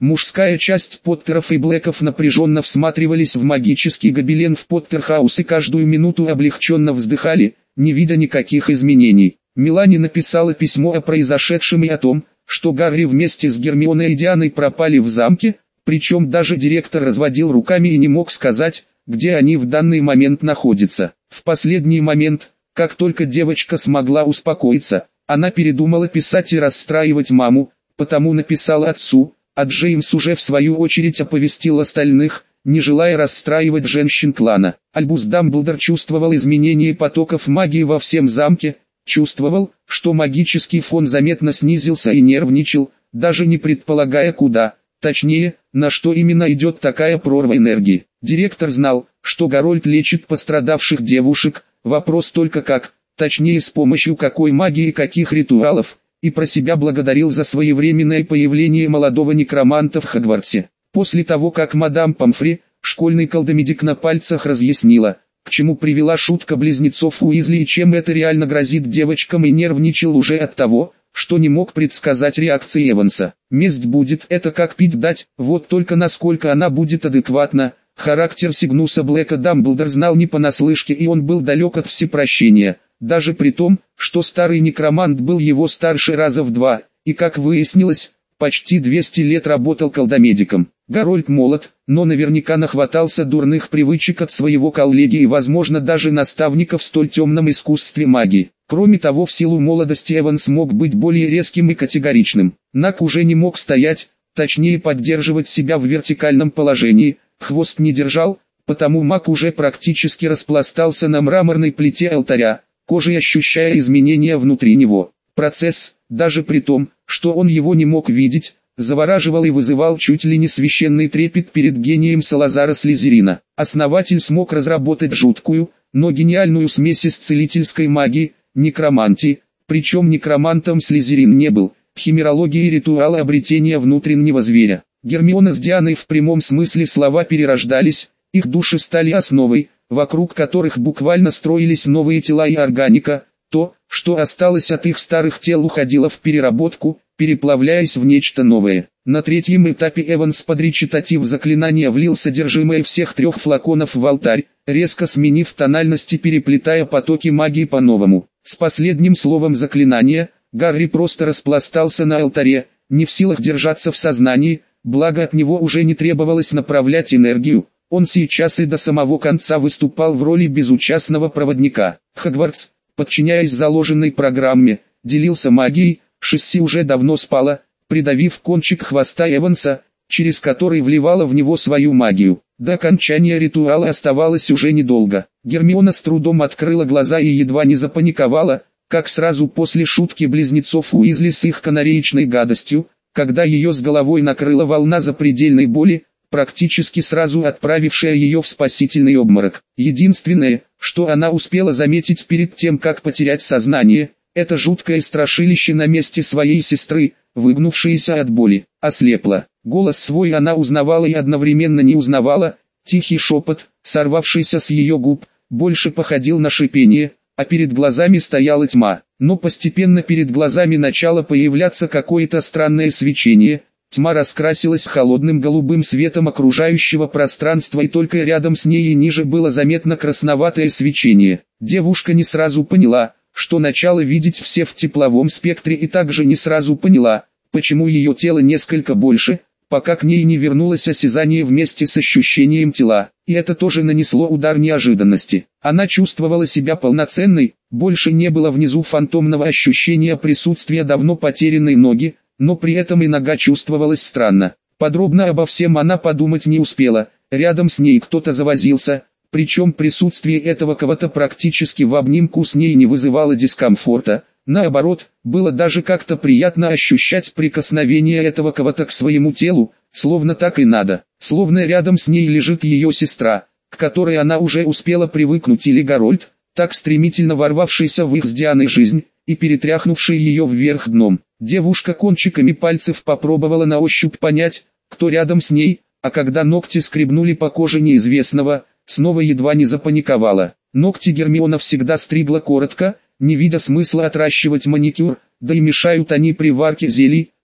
Мужская часть Поттеров и Блэков напряженно всматривались в магический гобелен в Поттерхаус и каждую минуту облегченно вздыхали, не видя никаких изменений. Мелани написала письмо о произошедшем и о том, что Гарри вместе с Гермионой и Дианой пропали в замке, причем даже директор разводил руками и не мог сказать, где они в данный момент находятся. В последний момент, как только девочка смогла успокоиться, она передумала писать и расстраивать маму, потому написала отцу, а Джеймс уже в свою очередь оповестил остальных, не желая расстраивать женщин клана. Альбус Дамблдор чувствовал изменение потоков магии во всем замке, чувствовал, что магический фон заметно снизился и нервничал, даже не предполагая куда, точнее, на что именно идет такая прорва энергии. Директор знал, что Гарольд лечит пострадавших девушек, вопрос только как, точнее с помощью какой магии и каких ритуалов, и про себя благодарил за своевременное появление молодого некроманта в Хогвартсе. После того как мадам Помфри, школьный колдомедик на пальцах разъяснила, к чему привела шутка близнецов Уизли и чем это реально грозит девочкам, и нервничал уже от того, что не мог предсказать реакции Эванса. Месть будет, это как пить дать, вот только насколько она будет адекватна. Характер Сигнуса Блэка Дамблдор знал не понаслышке, и он был далек от всепрощения, даже при том, что старый некромант был его старше раза в 2, и, как выяснилось, почти 200 лет работал колдомедиком. Гарольд молод, но наверняка нахватался дурных привычек от своего коллеги и, возможно, даже наставника в столь темном искусстве магии. Кроме того, в силу молодости Эванс мог быть более резким и категоричным. Наг уже не мог стоять, точнее поддерживать себя в вертикальном положении, хвост не держал, потому маг уже практически распластался на мраморной плите алтаря, кожей ощущая изменения внутри него. Процесс, даже при том, что он его не мог видеть, завораживал и вызывал чуть ли не священный трепет перед гением Салазара Слизерина. Основатель смог разработать жуткую, но гениальную смесь из целительской магии, некромантии, причем некромантом Слизерин не был, химерологии и ритуала обретения внутреннего зверя. Гермиона с Дианой в прямом смысле слова перерождались, их души стали основой, вокруг которых буквально строились новые тела и органика. То, что осталось от их старых тел, уходило в переработку, переплавляясь в нечто новое. На третьем этапе Эванс под речитатив заклинания влил содержимое всех 3 флаконов в алтарь, резко сменив тональность и переплетая потоки магии по-новому. С последним словом заклинания, Гарри просто распластался на алтаре, не в силах держаться в сознании, благо от него уже не требовалось направлять энергию. Он сейчас и до самого конца выступал в роли безучастного проводника. Хогвартс, подчиняясь заложенной программе, делился магией. Шесси уже давно спала, придавив кончик хвоста Эванса, через который вливала в него свою магию. До окончания ритуала оставалось уже недолго. Гермиона с трудом открыла глаза и едва не запаниковала, как сразу после шутки близнецов Уизли с их канареечной гадостью, когда ее с головой накрыла волна запредельной боли, практически сразу отправившая ее в спасительный обморок. Единственное, что она успела заметить перед тем, как потерять сознание, это жуткое страшилище на месте своей сестры, выгнувшееся от боли, ослепла. Голос свой она узнавала и одновременно не узнавала, тихий шепот, сорвавшийся с ее губ, больше походил на шипение, а перед глазами стояла тьма. Но постепенно перед глазами начало появляться какое-то странное свечение, тьма раскрасилась холодным голубым светом окружающего пространства, и только рядом с ней и ниже было заметно красноватое свечение. Девушка не сразу поняла, что начала видеть все в тепловом спектре, и также не сразу поняла, почему ее тело несколько больше, пока к ней не вернулось осязание вместе с ощущением тела, и это тоже нанесло удар неожиданности. Она чувствовала себя полноценной, больше не было внизу фантомного ощущения присутствия давно потерянной ноги, но при этом и нога чувствовалась странно. Подробно обо всем она подумать не успела, рядом с ней кто-то завозился, причем присутствие этого кого-то практически в обнимку с ней не вызывало дискомфорта, наоборот, было даже как-то приятно ощущать прикосновение этого кого-то к своему телу, словно так и надо, словно рядом с ней лежит ее сестра, к которой она уже успела привыкнуть, или Гарольд, так стремительно ворвавшийся в их с Дианой жизнь, и перетряхнувший ее вверх дном. Девушка кончиками пальцев попробовала на ощупь понять, кто рядом с ней, а когда ногти скребнули по коже неизвестного, снова едва не запаниковала. Ногти Гермиона всегда стригла коротко, не видя смысла отращивать маникюр, да и мешают они при варке зелий,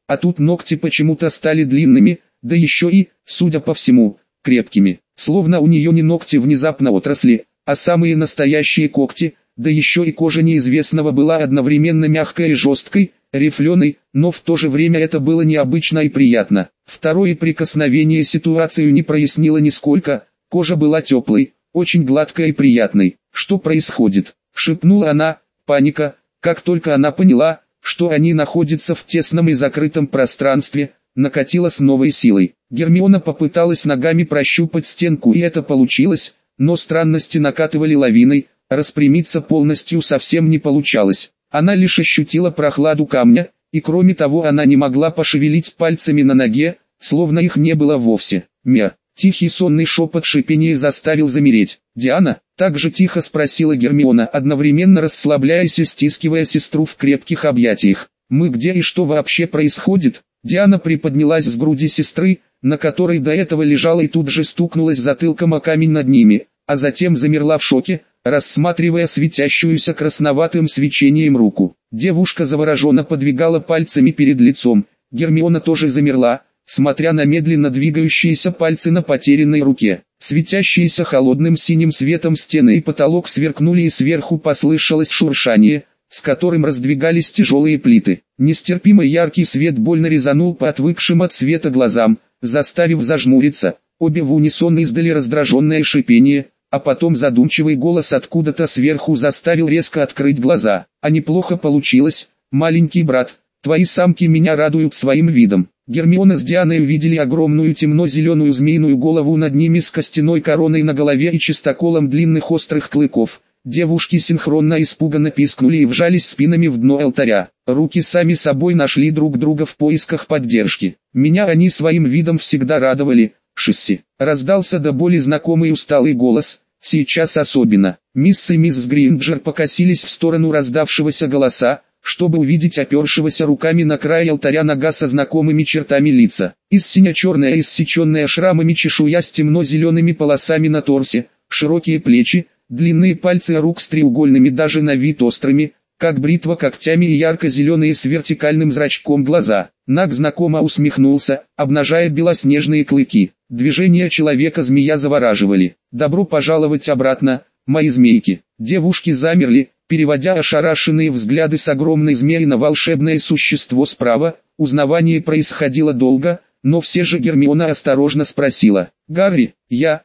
а тут ногти почему-то стали длинными, да еще и, судя по всему, крепкими. Словно у нее не ногти внезапно отросли, а самые настоящие когти, да еще и кожа неизвестного была одновременно мягкой и жесткой, рифленой, но в то же время это было необычно и приятно. Второе прикосновение ситуацию не прояснило нисколько, кожа была теплой, очень гладкой и приятной. «Что происходит?» — шепнула она. Паника, как только она поняла, что они находятся в тесном и закрытом пространстве, накатила с новой силой. Гермиона попыталась ногами прощупать стенку, и это получилось, но странности накатывали лавиной, распрямиться полностью совсем не получалось. Она лишь ощутила прохладу камня, и кроме того она не могла пошевелить пальцами на ноге, словно их не было вовсе. «Мя!» Тихий сонный шепот шипения заставил замереть. «Диана?» — так же тихо спросила Гермиона, одновременно расслабляясь и стискивая сестру в крепких объятиях. «Мы где и что вообще происходит?» Диана приподнялась с груди сестры, на которой до этого лежала, и тут же стукнулась затылком о камень над ними, а затем замерла в шоке, рассматривая светящуюся красноватым свечением руку. Девушка завороженно подвигала пальцами перед лицом. Гермиона тоже замерла, смотря на медленно двигающиеся пальцы на потерянной руке. Светящиеся холодным синим светом стены и потолок сверкнули, и сверху послышалось шуршание, с которым раздвигались тяжелые плиты. Нестерпимо яркий свет больно резанул по отвыкшим от света глазам, заставив зажмуриться. Обе в унисон издали раздраженное шипение, а потом задумчивый голос откуда-то сверху заставил резко открыть глаза. «А неплохо получилось, маленький брат, твои самки меня радуют своим видом». Гермиона с Дианой увидели огромную темно-зеленую змеиную голову над ними с костяной короной на голове и чистоколом длинных острых клыков. Девушки синхронно испуганно пискнули и вжались спинами в дно алтаря. Руки сами собой нашли друг друга в поисках поддержки. «Меня они своим видом всегда радовали, Шисси», — раздался до боли знакомый усталый голос. «Сейчас особенно». Мисс и мисс Гринджер покосились в сторону раздавшегося голоса, чтобы увидеть опершегося руками на край алтаря нага со знакомыми чертами лица. Сине-черная, иссеченная шрамами чешуя с темно-зелеными полосами на торсе, широкие плечи, длинные пальцы рук с треугольными даже на вид острыми, как бритва, когтями, и ярко-зеленые с вертикальным зрачком глаза. Наг знакомо усмехнулся, обнажая белоснежные клыки. Движения человека-змея завораживали. «Добро пожаловать обратно, мои змейки». Девушки замерли, переводя ошарашенные взгляды с огромной змеи на волшебное существо справа. Узнавание происходило долго, но все же Гермиона осторожно спросила: «Гарри, я».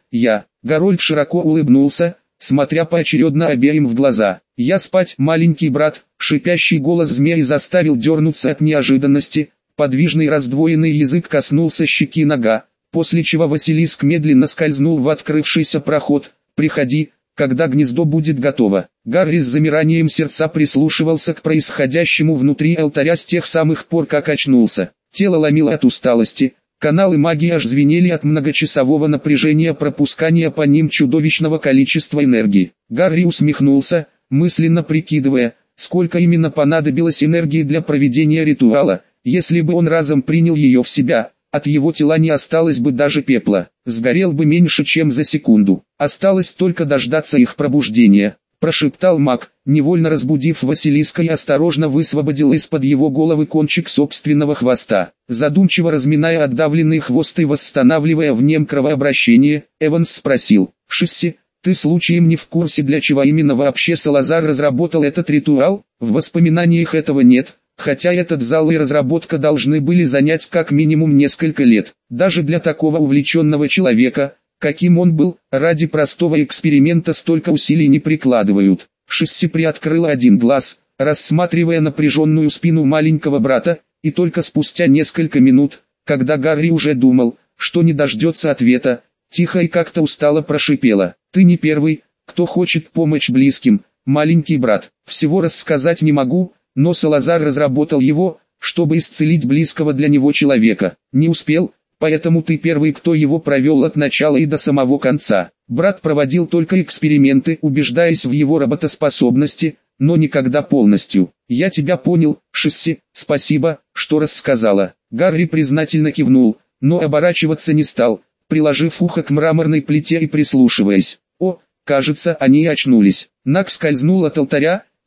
Гарольд широко улыбнулся, смотря поочередно обеим в глаза. «Я спать, маленький брат». Шипящий голос змеи заставил дернуться от неожиданности. Подвижный раздвоенный язык коснулся щеки нага, после чего Василиск медленно скользнул в открывшийся проход. «Приходи, когда гнездо будет готово». Гарри с замиранием сердца прислушивался к происходящему внутри алтаря с тех самых пор, как очнулся. Тело ломило от усталости, каналы магии аж звенели от многочасового напряжения пропускания по ним чудовищного количества энергии. Гарри усмехнулся, мысленно прикидывая, сколько именно понадобилось энергии для проведения ритуала. Если бы он разом принял ее в себя, от его тела не осталось бы даже пепла, сгорел бы меньше чем за секунду. Осталось только дождаться их пробуждения, прошептал маг, невольно разбудив Василиска, и осторожно высвободил из-под его головы кончик собственного хвоста. Задумчиво разминая отдавленный хвост и восстанавливая в нем кровообращение, Эванс спросил: «Шисси, ты случаем не в курсе, для чего именно вообще Салазар разработал этот ритуал?» В воспоминаниях этого нет. Хотя этот зал и разработка должны были занять как минимум несколько лет. Даже для такого увлеченного человека, каким он был, ради простого эксперимента столько усилий не прикладывают. Шисси приоткрыла один глаз, рассматривая напряженную спину маленького брата, и только спустя несколько минут, когда Гарри уже думал, что не дождется ответа, тихо и как-то устало прошипела: «Ты не первый, кто хочет помочь близким, маленький брат. Всего рассказать не могу, но Салазар разработал его, чтобы исцелить близкого для него человека. Не успел, поэтому ты первый, кто его провел от начала и до самого конца. Брат проводил только эксперименты, убеждаясь в его работоспособности, но никогда полностью. Я тебя понял, Шисси, спасибо, что рассказала». Гарри признательно кивнул, но оборачиваться не стал, приложив ухо к мраморной плите и прислушиваясь. О, кажется, они очнулись. Наг скользнул от алтаря,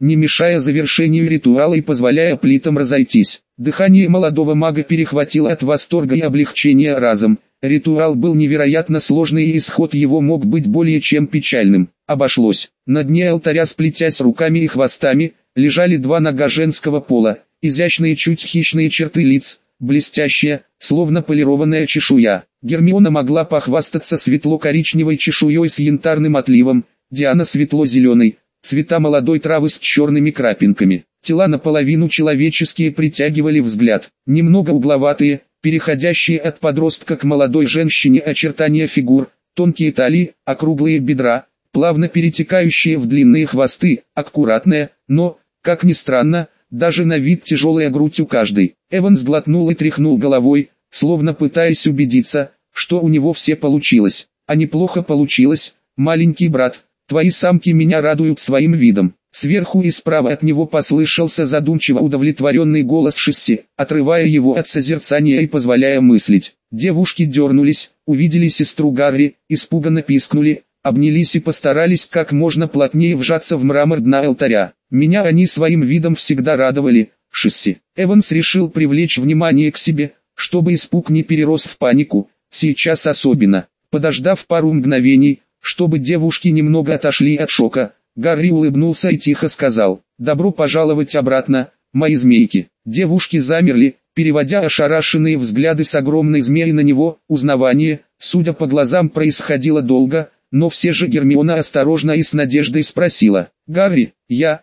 не мешая завершению ритуала и позволяя плитам разойтись. Дыхание молодого мага перехватило от восторга и облегчения разом. Ритуал был невероятно сложный, и исход его мог быть более чем печальным. Обошлось. На дне алтаря, сплетясь руками и хвостами, лежали два нога женского пола, изящные чуть хищные черты лиц, блестящая, словно полированная чешуя. Гермиона могла похвастаться светло-коричневой чешуей с янтарным отливом, Диана светло-зеленой, цвета молодой травы с черными крапинками. Тела наполовину человеческие притягивали взгляд, немного угловатые, переходящие от подростка к молодой женщине очертания фигур, тонкие талии, округлые бедра, плавно перетекающие в длинные хвосты, аккуратная, но, как ни странно, даже на вид тяжелая грудь у каждой. Эван сглотнул и тряхнул головой, словно пытаясь убедиться, что у него все получилось. А неплохо получилось, маленький брат, твои самки меня радуют своим видом. Сверху и справа от него послышался задумчиво удовлетворенный голос Шесси, отрывая его от созерцания и позволяя мыслить. Девушки дернулись, увидели сестру Гарри, испуганно пискнули, обнялись и постарались как можно плотнее вжаться в мрамор дна алтаря. Меня они своим видом всегда радовали, Шесси. Эванс решил привлечь внимание к себе, чтобы испуг не перерос в панику, сейчас особенно. Подождав пару мгновений, чтобы девушки немного отошли от шока, Гарри улыбнулся и тихо сказал: «Добро пожаловать обратно, мои змейки». Девушки замерли, переводя ошарашенные взгляды с огромной змеи на него. Узнавание, судя по глазам, происходило долго, но все же Гермиона осторожно и с надеждой спросила: «Гарри, я».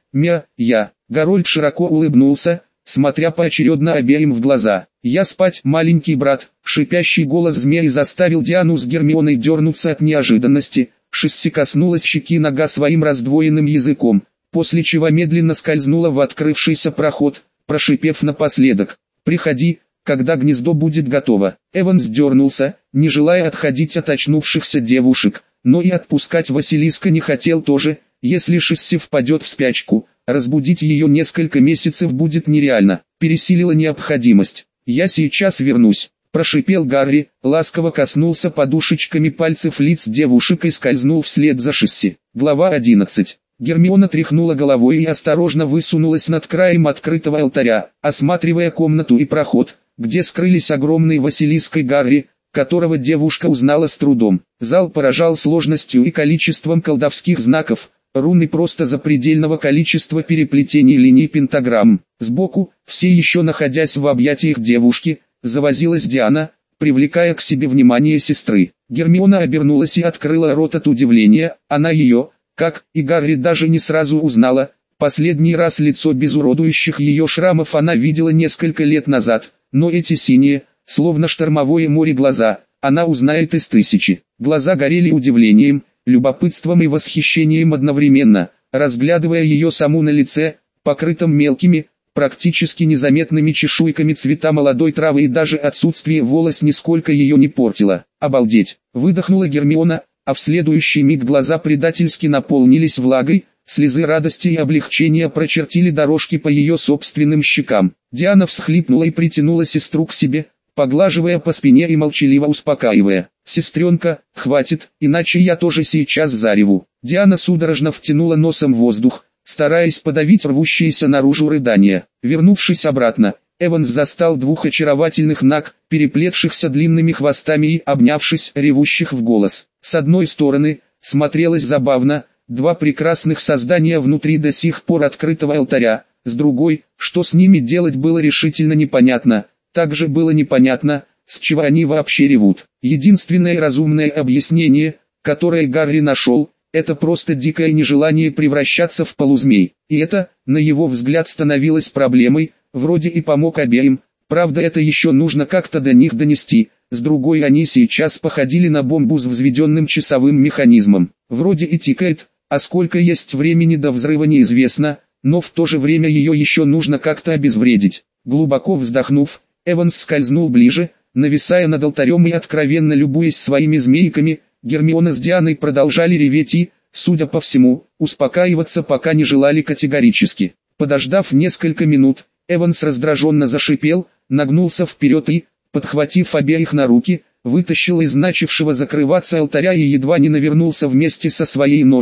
Гарольд широко улыбнулся, смотря поочередно обеим в глаза. «Я спать, маленький брат». Шипящий голос змеи заставил Диану с Гермионой дернуться от неожиданности. Шесси коснулась щеки нога своим раздвоенным языком, после чего медленно скользнула в открывшийся проход, прошипев напоследок: «Приходи, когда гнездо будет готово». Эванс дернулся, не желая отходить от очнувшихся девушек, но и отпускать Василиска не хотел тоже. Если Шесси впадет в спячку, разбудить ее несколько месяцев будет нереально. Пересилила необходимость. «Я сейчас вернусь», — прошипел Гарри, ласково коснулся подушечками пальцев лиц девушек и скользнул вслед за Шесси. Глава 11. Гермиона тряхнула головой и осторожно высунулась над краем открытого алтаря, осматривая комнату и проход, где скрылись огромный Василиск и Гарри, которого девушка узнала с трудом. Зал поражал сложностью и количеством колдовских знаков, рун и просто запредельного количества переплетений линий пентаграмм. Сбоку, все еще находясь в объятиях девушки, завозилась Диана, привлекая к себе внимание сестры. Гермиона обернулась и открыла рот от удивления. Она ее, как и Гарри, даже не сразу узнала. Последний раз лицо без уродующих ее шрамов она видела несколько лет назад, но эти синие, словно штормовое море глаза, она узнает из тысячи. Глаза горели удивлением, любопытством и восхищением одновременно, разглядывая ее саму на лице, покрытом мелкими, практически незаметными чешуйками цвета молодой травы, и даже отсутствие волос нисколько ее не портило. «Обалдеть!» — выдохнула Гермиона, а в следующий миг глаза предательски наполнились влагой, слезы радости и облегчения прочертили дорожки по ее собственным щекам. Диана всхлипнула и притянула сестру к себе, поглаживая по спине и молчаливо успокаивая: «Сестренка, хватит, иначе я тоже сейчас зареву». Диана судорожно втянула носом воздух, стараясь подавить рвущиеся наружу рыдания. Вернувшись обратно, Эванс застал двух очаровательных наг, переплетшихся длинными хвостами и, обнявшись, ревущих в голос. С одной стороны, смотрелось забавно, два прекрасных создания внутри до сих пор открытого алтаря, с другой, что с ними делать было решительно непонятно. Также было непонятно, с чего они вообще ревут. Единственное разумное объяснение, которое Гарри нашел, это просто дикое нежелание превращаться в полузмей. И это, на его взгляд, становилось проблемой. Вроде и помог обеим, правда это еще нужно как-то до них донести. С другой, они сейчас походили на бомбу с взведенным часовым механизмом. Вроде и тикает, а сколько есть времени до взрыва неизвестно, но в то же время ее еще нужно как-то обезвредить. Глубоко вздохнув, Эванс скользнул ближе, нависая над алтарем и откровенно любуясь своими змейками. Гермиона с Дианой продолжали реветь и, судя по всему, успокаиваться пока не желали категорически. Подождав несколько минут, Эванс раздраженно зашипел, нагнулся вперед и, подхватив обеих на руки, вытащил из начавшего закрываться алтаря и едва не навернулся вместе со своей ношей.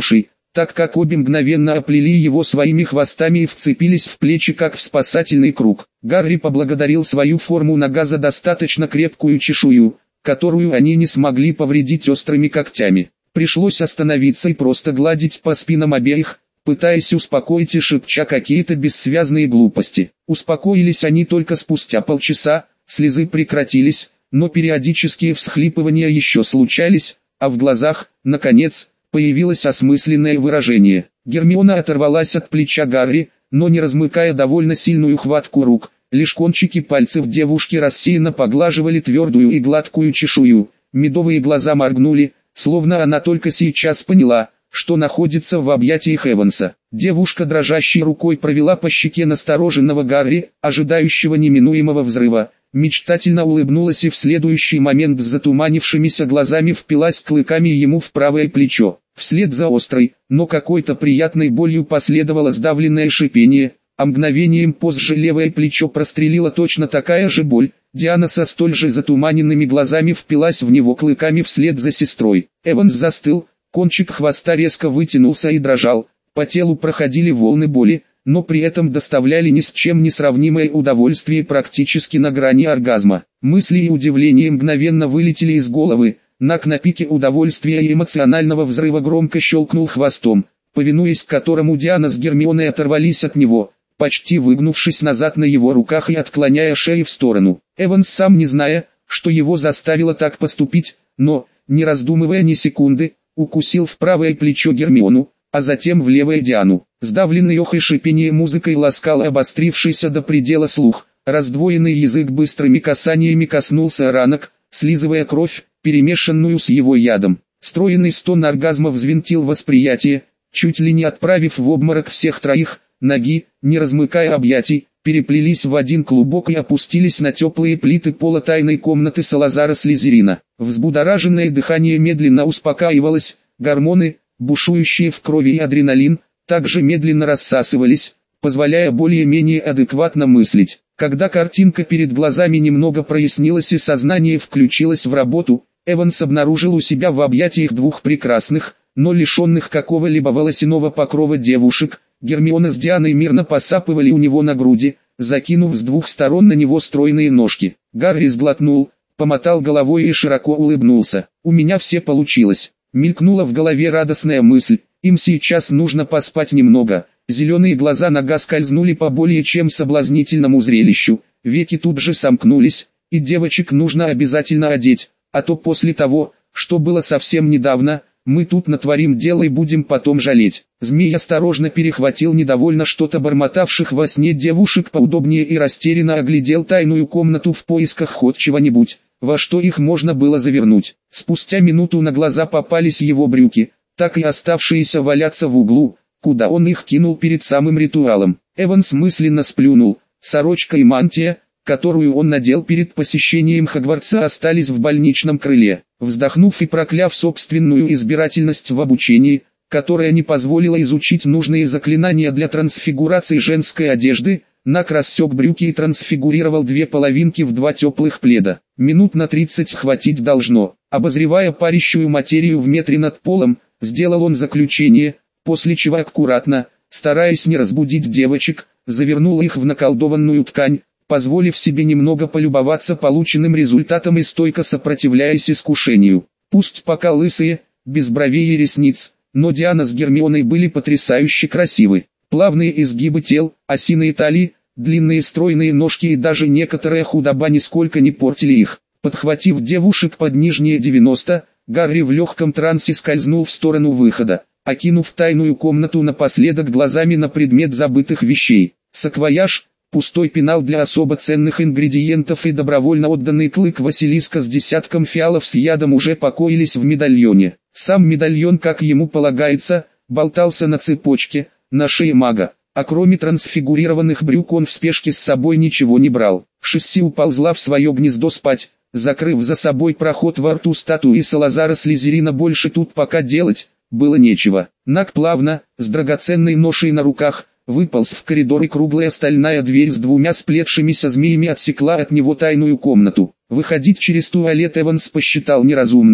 так как обе мгновенно оплели его своими хвостами и вцепились в плечи как в спасательный круг. Гарри поблагодарил свою форму нага за достаточно крепкую чешую, которую они не смогли повредить острыми когтями. Пришлось остановиться и просто гладить по спинам обеих, пытаясь успокоить и шепча какие-то бессвязные глупости. Успокоились они только спустя полчаса, слезы прекратились, но периодические всхлипывания еще случались, а в глазах, наконец, появилось осмысленное выражение. Гермиона оторвалась от плеча Гарри, но не размыкая довольно сильную хватку рук, лишь кончики пальцев девушки рассеянно поглаживали твердую и гладкую чешую. Медовые глаза моргнули, словно она только сейчас поняла, что находится в объятиях Эванса. Девушка дрожащей рукой провела по щеке настороженного Гарри, ожидающего неминуемого взрыва, мечтательно улыбнулась и в следующий момент с затуманившимися глазами впилась клыками ему в правое плечо. Вслед за острой, но какой-то приятной болью последовало сдавленное шипение, а мгновением позже левое плечо прострелила точно такая же боль. Диана со столь же затуманенными глазами впилась в него клыками вслед за сестрой. Эванс застыл, кончик хвоста резко вытянулся и дрожал, по телу проходили волны боли, но при этом доставляли ни с чем не сравнимое удовольствие практически на грани оргазма. Мысли и удивление мгновенно вылетели из головы. Наг на пике удовольствия и эмоционального взрыва громко щелкнул хвостом, повинуясь которому Диана с Гермионой оторвались от него, почти выгнувшись назад на его руках и отклоняя шеи в сторону. Эванс, сам не зная, что его заставило так поступить, но, не раздумывая ни секунды, укусил в правое плечо Гермиону, а затем в левое Диану. Сдавленный ох и шипение музыкой ласкал обострившийся до предела слух, раздвоенный язык быстрыми касаниями коснулся ранок, слизывая кровь, перемешанную с его ядом. Стройный стон оргазма взвинтил восприятие, чуть ли не отправив в обморок всех троих. Ноги, не размыкая объятий, переплелись в один клубок и опустились на теплые плиты пола тайной комнаты Салазара Слизерина. Взбудораженное дыхание медленно успокаивалось, гормоны, бушующие в крови и адреналин, также медленно рассасывались, позволяя более-менее адекватно мыслить. Когда картинка перед глазами немного прояснилась и сознание включилось в работу, Эванс обнаружил у себя в объятиях двух прекрасных, но лишенных какого-либо волосяного покрова девушек. Гермиона с Дианой мирно посапывали у него на груди, закинув с двух сторон на него стройные ножки. Гарри сглотнул, помотал головой и широко улыбнулся. «У меня все получилось». Мелькнула в голове радостная мысль, им сейчас нужно поспать немного. Зеленые глаза Нага скользнули по более чем соблазнительному зрелищу, веки тут же сомкнулись, и девочек нужно обязательно одеть, а то после того, что было совсем недавно, мы тут натворим дело и будем потом жалеть. Змей осторожно перехватил недовольно что-то бормотавших во сне девушек поудобнее и растерянно оглядел тайную комнату в поисках хоть чего-нибудь, во что их можно было завернуть. Спустя минуту на глаза попались его брюки, так и оставшиеся валяться в углу, куда он их кинул перед самым ритуалом. Эванс мысленно сплюнул. Сорочка и мантия, которую он надел перед посещением Хогвартса, остались в больничном крыле. Вздохнув и прокляв собственную избирательность в обучении, которая не позволила изучить нужные заклинания для трансфигурации женской одежды, Наг рассек брюки и трансфигурировал две половинки в два теплых пледа. Минут на 30 хватить должно. Обозревая парящую материю в метре над полом, сделал он заключение, после чего аккуратно, стараясь не разбудить девочек, завернул их в наколдованную ткань, позволив себе немного полюбоваться полученным результатом и стойко сопротивляясь искушению. Пусть пока лысые, без бровей и ресниц, но Диана с Гермионой были потрясающе красивы. Плавные изгибы тел, осиные талии, длинные стройные ножки и даже некоторая худоба нисколько не портили их. Подхватив девушек под нижние 90, Гарри в легком трансе скользнул в сторону выхода, окинув тайную комнату напоследок глазами на предмет забытых вещей. Саквояж, пустой пенал для особо ценных ингредиентов и добровольно отданный клык Василиска с десятком фиалов с ядом уже покоились в медальоне. Сам медальон, как ему полагается, болтался на цепочке, на шее мага, а кроме трансфигурированных брюк он в спешке с собой ничего не брал. Шесси уползла в свое гнездо спать, закрыв за собой проход во рту статуи Салазара Слизерина. Больше тут пока делать было нечего. Наг плавно, с драгоценной ношей на руках, выполз в коридор, и круглая стальная дверь с двумя сплетшимися змеями отсекла от него тайную комнату. Выходить через туалет Эванс посчитал неразумным,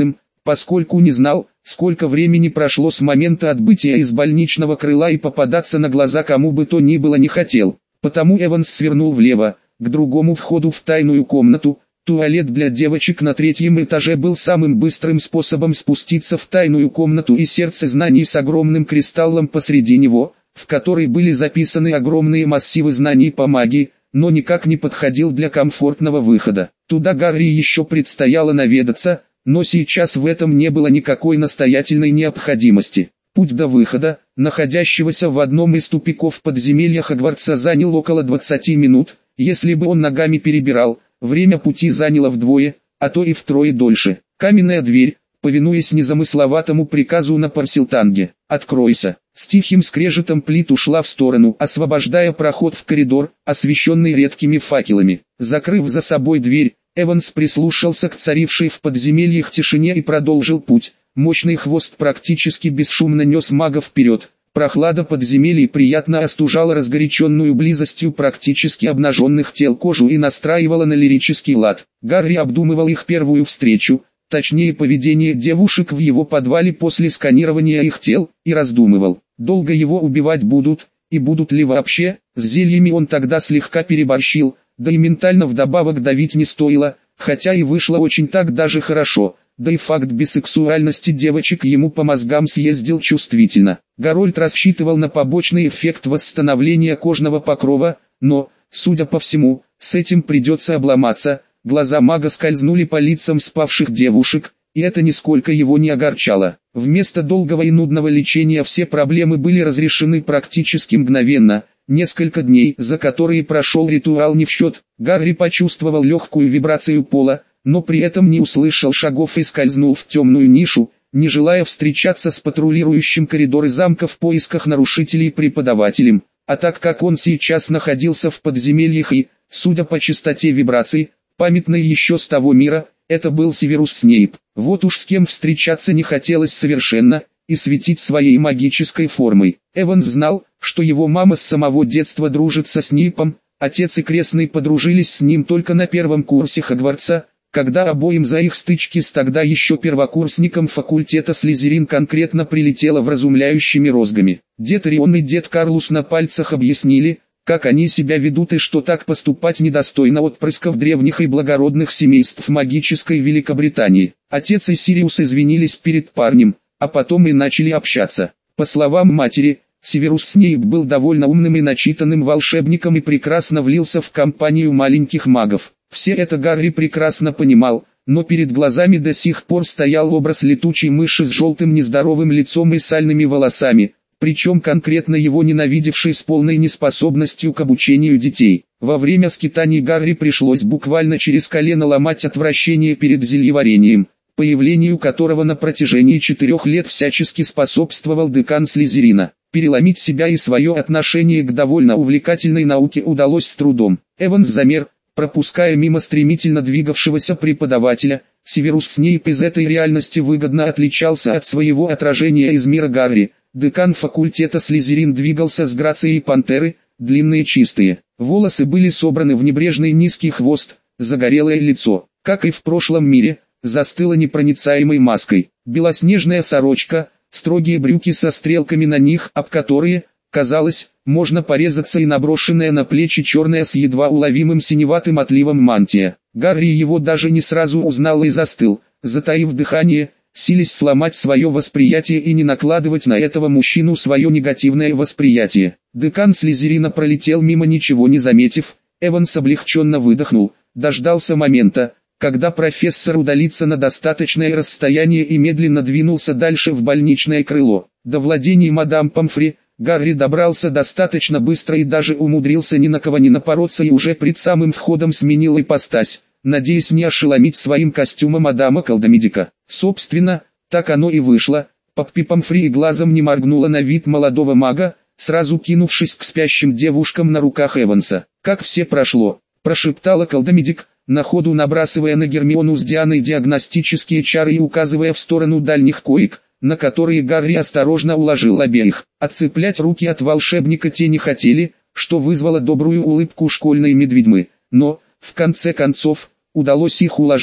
Поскольку не знал, сколько времени прошло с момента отбытия из больничного крыла и попадаться на глаза кому бы то ни было не хотел, потому Эванс свернул влево, к другому входу в тайную комнату. Туалет для девочек на 3-м этаже был самым быстрым способом спуститься в тайную комнату и сердце знаний с огромным кристаллом посреди него, в который были записаны огромные массивы знаний по магии, но никак не подходил для комфортного выхода. Туда Гарри еще предстояло наведаться, но сейчас в этом не было никакой настоятельной необходимости. Путь до выхода, находящегося в одном из тупиков подземелья Хогвартса, занял около 20 минут, если бы он ногами перебирал. Время пути заняло вдвое, а то и втрое дольше. Каменная дверь, повинуясь незамысловатому приказу на Парсилтанге, «Откройся», с тихим скрежетом плит ушла в сторону, освобождая проход в коридор, освещенный редкими факелами. Закрыв за собой дверь, Эванс прислушался к царившей в подземельях тишине и продолжил путь. Мощный хвост практически бесшумно нес мага вперед. Прохлада подземелий приятно остужала разгоряченную близостью практически обнаженных тел кожу и настраивала на лирический лад. Гарри обдумывал их первую встречу, точнее поведение девушек в его подвале после сканирования их тел, и раздумывал, долго его убивать будут, и будут ли вообще. С зельями он тогда слегка переборщил, да и ментально вдобавок давить не стоило, хотя и вышло очень так даже хорошо. Да и факт бисексуальности девочек ему по мозгам съездил чувствительно. Гарольд рассчитывал на побочный эффект восстановления кожного покрова, но, судя по всему, с этим придется обломаться. Глаза мага скользнули по лицам спавших девушек, и это нисколько его не огорчало. Вместо долгого и нудного лечения все проблемы были разрешены практически мгновенно. Несколько дней, за которые прошел ритуал, не в счет. Гарри почувствовал легкую вибрацию пола, но при этом не услышал шагов и скользнул в темную нишу, не желая встречаться с патрулирующим коридоры замка в поисках нарушителей преподавателем. А так как он сейчас находился в подземельях и, судя по частоте вибраций, памятной еще с того мира, это был Северус Снейп. Вот уж с кем встречаться не хотелось совершенно, и светить своей магической формой. Эванс знал, что его мама с самого детства дружит со Снейпом, отец и крестный подружились с ним только на 1-м курсе Хогвартса, когда обоим за их стычки с тогда еще первокурсником факультета Слизерин конкретно прилетело вразумляющими розгами. Дед Рион и дед Карлус на пальцах объяснили, как они себя ведут и что так поступать недостойно отпрысков древних и благородных семейств магической Великобритании. Отец и Сириус извинились перед парнем, а потом и начали общаться. По словам матери, Северус Снейп был довольно умным и начитанным волшебником и прекрасно влился в компанию маленьких магов. Все это Гарри прекрасно понимал, но перед глазами до сих пор стоял образ летучей мыши с желтым нездоровым лицом и сальными волосами, причем конкретно его ненавидевший с полной неспособностью к обучению детей. Во время скитаний Гарри пришлось буквально через колено ломать отвращение перед зельеварением, появлению которого на протяжении 4 лет всячески способствовал декан Слизерина. Переломить себя и свое отношение к довольно увлекательной науке удалось с трудом. Эванс замер, пропуская мимо стремительно двигавшегося преподавателя. Северус Снейп из этой реальности выгодно отличался от своего отражения из мира Гарри. Декан факультета Слизерин двигался с грацией пантеры, длинные чистые волосы были собраны в небрежный низкий хвост, загорелое лицо, как и в прошлом мире, застыло непроницаемой маской. Белоснежная сорочка, строгие брюки со стрелками на них, об которые, казалось, можно порезаться, и наброшенная на плечи черная с едва уловимым синеватым отливом мантия. Гарри его даже не сразу узнал и застыл, затаив дыхание, силясь сломать свое восприятие и не накладывать на этого мужчину свое негативное восприятие. Декан Слизерина пролетел мимо, ничего не заметив. Эванс облегченно выдохнул, дождался момента, когда профессор удалится на достаточное расстояние, и медленно двинулся дальше в больничное крыло. До владений мадам Помфри Гарри добрался достаточно быстро и даже умудрился ни на кого не напороться, и уже пред самым входом сменил ипостась, надеясь не ошеломить своим костюмом мадама Колдомедика. Собственно, так оно и вышло. Поппи Помфри и глазом не моргнула на вид молодого мага, сразу кинувшись к спящим девушкам на руках Эванса. «Как все прошло?» – прошептала Колдомедик, на ходу набрасывая на Гермиону с Дианой диагностические чары и указывая в сторону дальних коек, на которые Гарри осторожно уложил обеих. Отцеплять руки от волшебника те не хотели, что вызвало добрую улыбку школьной медведьмы, но, в конце концов, удалось их уложить.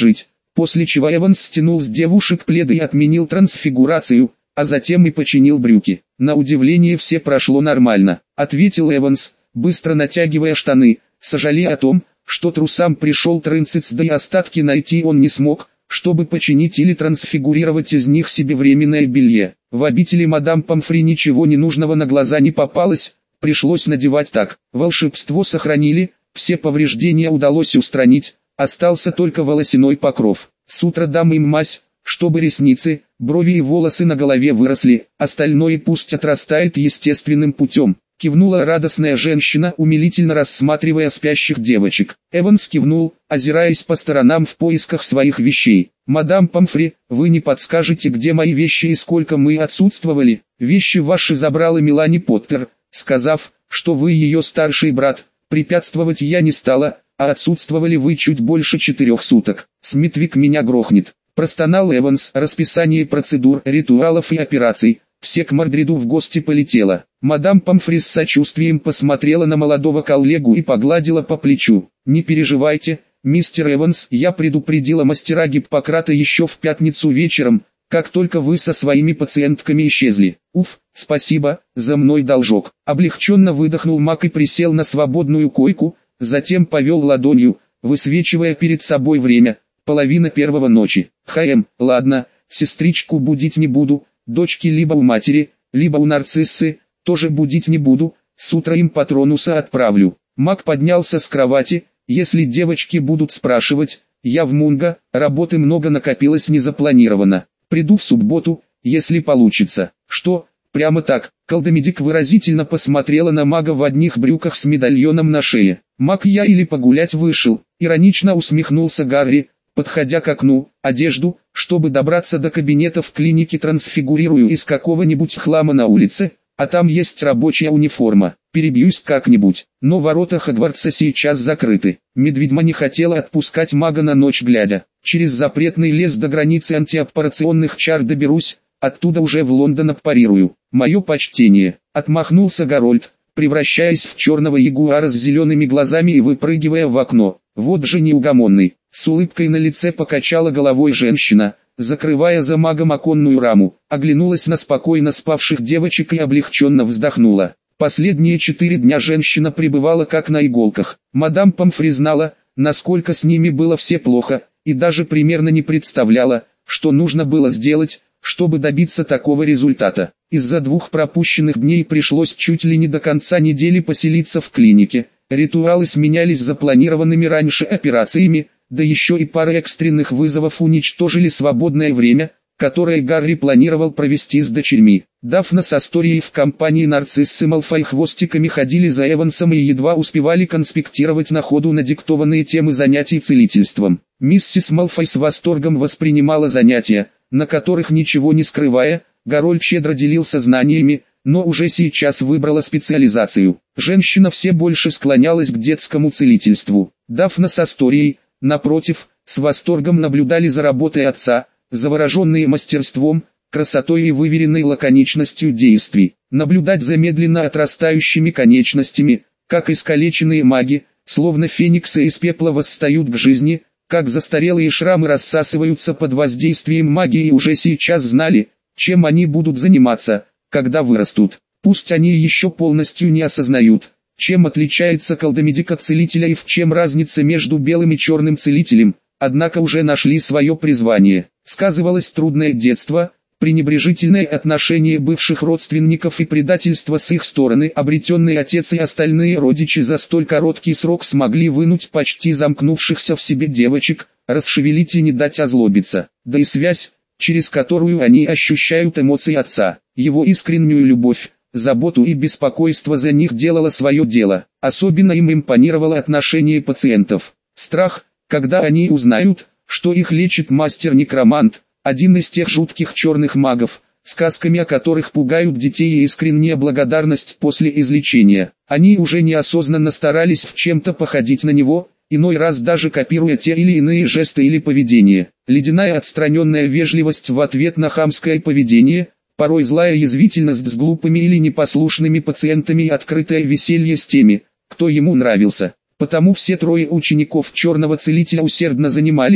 после чего Эванс стянул с девушек пледы и отменил трансфигурацию, а затем и починил брюки. «На удивление все прошло нормально», — ответил Эванс, быстро натягивая штаны, сожалея о том, что трусам пришел трынцец, да и остатки найти он не смог, чтобы починить или трансфигурировать из них себе временное белье. В обители мадам Помфри ничего ненужного на глаза не попалось, пришлось надевать так. Волшебство сохранили, все повреждения удалось устранить, остался только волосяной покров. С утра дам им мазь, чтобы ресницы, брови и волосы на голове выросли, остальное пусть отрастает естественным путем. Кивнула радостная женщина, умилительно рассматривая спящих девочек. Эванс кивнул, озираясь по сторонам в поисках своих вещей. «Мадам Помфри, вы не подскажете, где мои вещи и сколько мы отсутствовали?» «Вещи ваши забрала Мелани Поттер, сказав, что вы ее старший брат. Препятствовать я не стала, а отсутствовали вы чуть больше 4 суток. Смитвик меня грохнет». Простонал Эванс. Расписание процедур, ритуалов и операций. Все к Мордриду в гости полетело. Мадам Помфри с сочувствием посмотрела на молодого коллегу и погладила по плечу. «Не переживайте, мистер Эванс, я предупредила мастера Гиппократа еще в пятницу вечером, как только вы со своими пациентками исчезли. Уф, спасибо, за мной должок». Облегченно выдохнул Мак и присел на свободную койку, затем повел ладонью, высвечивая перед собой время, 1:30 ночи. Ладно, сестричку будить не буду. Дочки либо у матери, либо у нарциссы, тоже будить не буду, с утра им Патронуса отправлю. Мак поднялся с кровати. Если девочки будут спрашивать, я в Мунго, работы много накопилось незапланированно. Приду в субботу, если получится. Что, прямо так? Колдомедик выразительно посмотрела на Мага в одних брюках с медальоном на шее. Маг, я или погулять вышел, иронично усмехнулся Гарри, подходя к окну. Одежду, чтобы добраться до кабинета в клинике, трансфигурирую из какого-нибудь хлама на улице, а там есть рабочая униформа. Перебьюсь как-нибудь, но ворота Хогвартса сейчас закрыты. Медведьма не хотела отпускать Мага на ночь глядя. Через запретный лес до границы антиаппарационных чар доберусь, оттуда уже в Лондон аппарирую. Мое почтение. Отмахнулся Гарольд, превращаясь в черного ягуара с зелеными глазами и выпрыгивая в окно. Вот же неугомонный. С улыбкой на лице покачала головой женщина, закрывая за Магом оконную раму, оглянулась на спокойно спавших девочек и облегченно вздохнула. Последние 4 дня женщина пребывала как на иголках. Мадам Помфри знала, насколько с ними было все плохо, и даже примерно не представляла, что нужно было сделать, чтобы добиться такого результата. Из-за 2 пропущенных дней пришлось чуть ли не до конца недели поселиться в клинике. Ритуалы сменялись запланированными раньше операциями, да еще и пара экстренных вызовов уничтожили свободное время, которое Гарри планировал провести с дочерьми. Дафна с Асторией в компании нарциссы Малфой хвостиками ходили за Эвансом и едва успевали конспектировать на ходу надиктованные темы занятий целительством. Миссис Малфой с восторгом воспринимала занятия, на которых, ничего не скрывая, Гарольд щедро делился знаниями, но уже сейчас выбрала специализацию. Женщина все больше склонялась к детскому целительству. Дафна с Асторией, напротив, с восторгом наблюдали за работой отца, завороженные мастерством, красотой и выверенной лаконичностью действий. Наблюдать за медленно отрастающими конечностями, как искалеченные маги, словно фениксы из пепла восстают к жизни, как застарелые шрамы рассасываются под воздействием магии, и уже сейчас знали, чем они будут заниматься, когда вырастут. Пусть они еще полностью не осознают, чем отличается колдомедик от целителя и в чем разница между белым и черным целителем, однако уже нашли свое призвание. Сказывалось трудное детство, пренебрежительное отношение бывших родственников и предательство с их стороны. Обретенный отец и остальные родичи за столь короткий срок смогли вынуть почти замкнувшихся в себе девочек, расшевелить и не дать озлобиться. Да и связь, через которую они ощущают эмоции отца, его искреннюю любовь, заботу и беспокойство за них делало свое дело. Особенно им импонировало отношение пациентов. Страх, когда они узнают, что их лечит мастер-некромант, один из тех жутких черных магов, сказками о которых пугают детей, и искренняя благодарность после излечения. Они уже неосознанно старались в чем-то походить на него, иной раз даже копируя те или иные жесты или поведение. Ледяная отстраненная вежливость в ответ на хамское поведение, порой злая язвительность с глупыми или непослушными пациентами и открытое веселье с теми, кто ему нравился. Потому все 3 учеников черного целителя усердно занимались,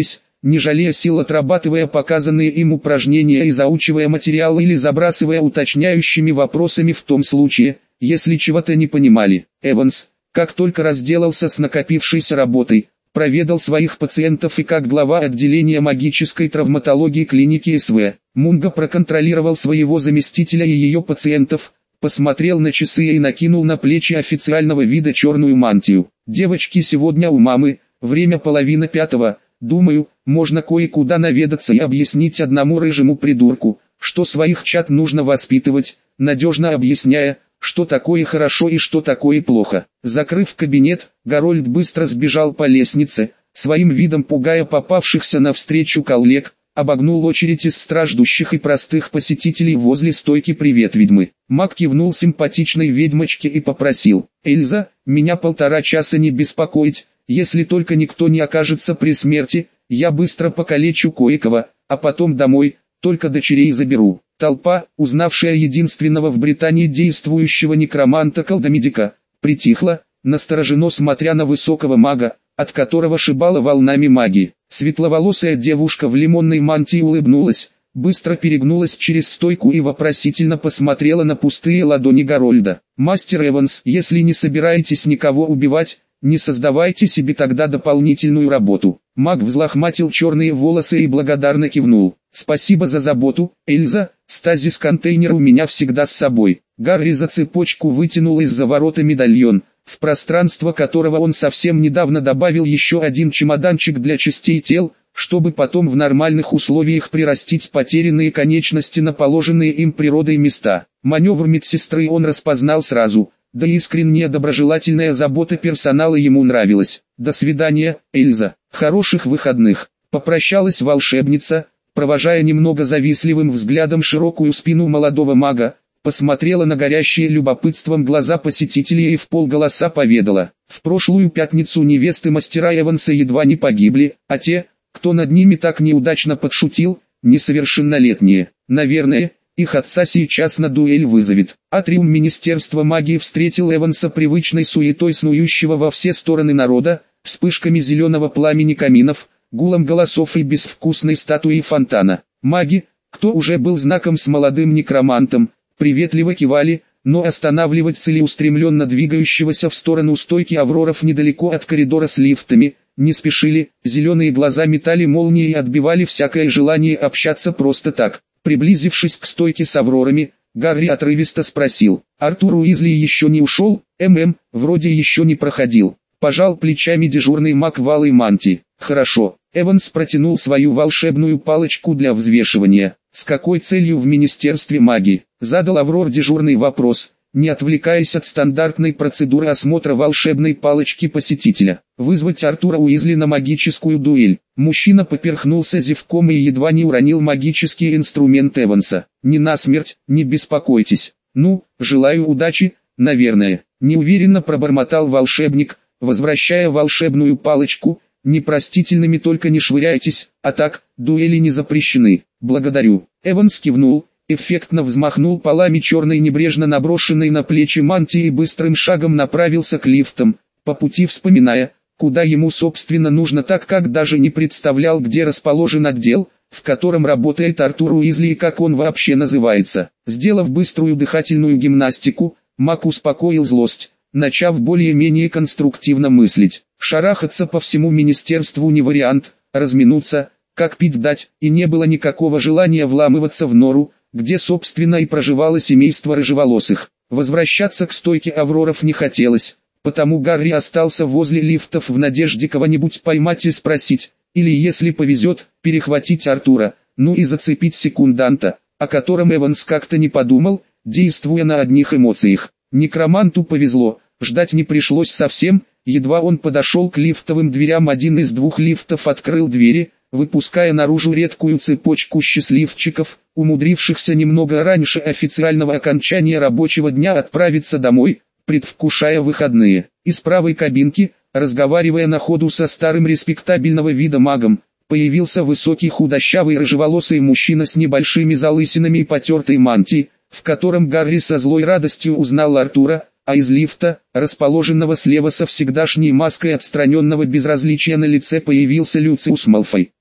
не жалея сил отрабатывая показанные им упражнения и заучивая материал или забрасывая уточняющими вопросами в том случае, если чего-то не понимали. Эванс, как только разделался с накопившейся работой, проведал своих пациентов и как глава отделения магической травматологии клиники СВ. Мунго проконтролировал своего заместителя и ее пациентов, посмотрел на часы и накинул на плечи официального вида черную мантию. «Девочки, сегодня у мамы, время 4:30, думаю, можно кое-куда наведаться и объяснить одному рыжему придурку, что своих чад нужно воспитывать, надежно объясняя, что такое хорошо и что такое плохо». Закрыв кабинет, Гарольд быстро сбежал по лестнице, своим видом пугая попавшихся навстречу коллег, обогнул очередь из страждущих и простых посетителей возле стойки «Привет, ведьмы». Маг кивнул симпатичной ведьмочке и попросил: «Эльза, меня 1,5 часа не беспокоить, если только никто не окажется при смерти, я быстро покалечу кое-кого, а потом домой, только дочерей заберу». Толпа, узнавшая единственного в Британии действующего некроманта-колдомедика, притихла, настороженно смотря на высокого мага, от которого шибало волнами магии. Светловолосая девушка в лимонной мантии улыбнулась, быстро перегнулась через стойку и вопросительно посмотрела на пустые ладони Гарольда. «Мастер Эванс, если не собираетесь никого убивать, не создавайте себе тогда дополнительную работу». Маг взлохматил черные волосы и благодарно кивнул. «Спасибо за заботу, Эльза, стазис-контейнер у меня всегда с собой». Гарри за цепочку вытянул из-за ворота медальон, в пространство которого он совсем недавно добавил еще один чемоданчик для частей тел, чтобы потом в нормальных условиях прирастить потерянные конечности на положенные им природой места. Маневр медсестры он распознал сразу, да и искренняя доброжелательная забота персонала ему нравилась. «До свидания, Эльза, хороших выходных», — попрощалась волшебница, провожая немного завистливым взглядом широкую спину молодого мага, посмотрела на горящие любопытством глаза посетителей и вполголоса поведала: «В прошлую пятницу невесты мастера Эванса едва не погибли, а те, кто над ними так неудачно подшутил, несовершеннолетние. Наверное, их отца сейчас на дуэль вызовет». Атриум Министерства магии встретил Эванса привычной суетой снующего во все стороны народа, вспышками зеленого пламени каминов, гулом голосов и безвкусной статуей фонтана. Маги, кто уже был знаком с молодым некромантом, приветливо кивали, но останавливать целеустремленно двигающегося в сторону стойки Авроров недалеко от коридора с лифтами не спешили, зеленые глаза метали молнии и отбивали всякое желание общаться просто так. Приблизившись к стойке с Аврорами, Гарри отрывисто спросил: «Артур Уизли еще не ушел?» Вроде еще не проходил». Пожал плечами дежурный маг в алой мантии. «Хорошо». Эванс протянул свою волшебную палочку для взвешивания. «С какой целью в Министерстве магии?» Задал Аврор дежурный вопрос, не отвлекаясь от стандартной процедуры осмотра волшебной палочки посетителя. «Вызвать Артура Уизли на магическую дуэль». Мужчина поперхнулся зевком и едва не уронил магический инструмент Эванса. «Не насмерть, не беспокойтесь. Ну, желаю удачи, наверное». Неуверенно пробормотал волшебник, возвращая волшебную палочку. «Непростительными только не швыряйтесь, а так, дуэли не запрещены». «Благодарю». Эванс кивнул, эффектно взмахнул полами черной небрежно наброшенной на плечи мантии и быстрым шагом направился к лифтам, по пути вспоминая, куда ему собственно нужно, так как даже не представлял, где расположен отдел, в котором работает Артур Уизли и как он вообще называется. Сделав быструю дыхательную гимнастику, маг успокоил злость, начав более-менее конструктивно мыслить. Шарахаться по всему министерству не вариант, разминуться, как пить дать, и не было никакого желания вламываться в нору, где собственно и проживало семейство рыжеволосых. Возвращаться к стойке Авроров не хотелось, потому Гарри остался возле лифтов в надежде кого-нибудь поймать и спросить, или если повезет, перехватить Артура, ну и зацепить секунданта, о котором Эванс как-то не подумал, действуя на одних эмоциях. Некроманту повезло, ждать не пришлось совсем. Едва он подошел к лифтовым дверям, один из двух лифтов открыл двери, выпуская наружу редкую цепочку счастливчиков, умудрившихся немного раньше официального окончания рабочего дня отправиться домой, предвкушая выходные. Из правой кабинки, разговаривая на ходу со старым респектабельного вида магом, появился высокий худощавый рыжеволосый мужчина с небольшими залысинами и потертой мантией, в котором Гарри со злой радостью узнал Артура, а из лифта, расположенного слева со всегдашней маской отстраненного безразличия на лице, появился Люциус Малфой.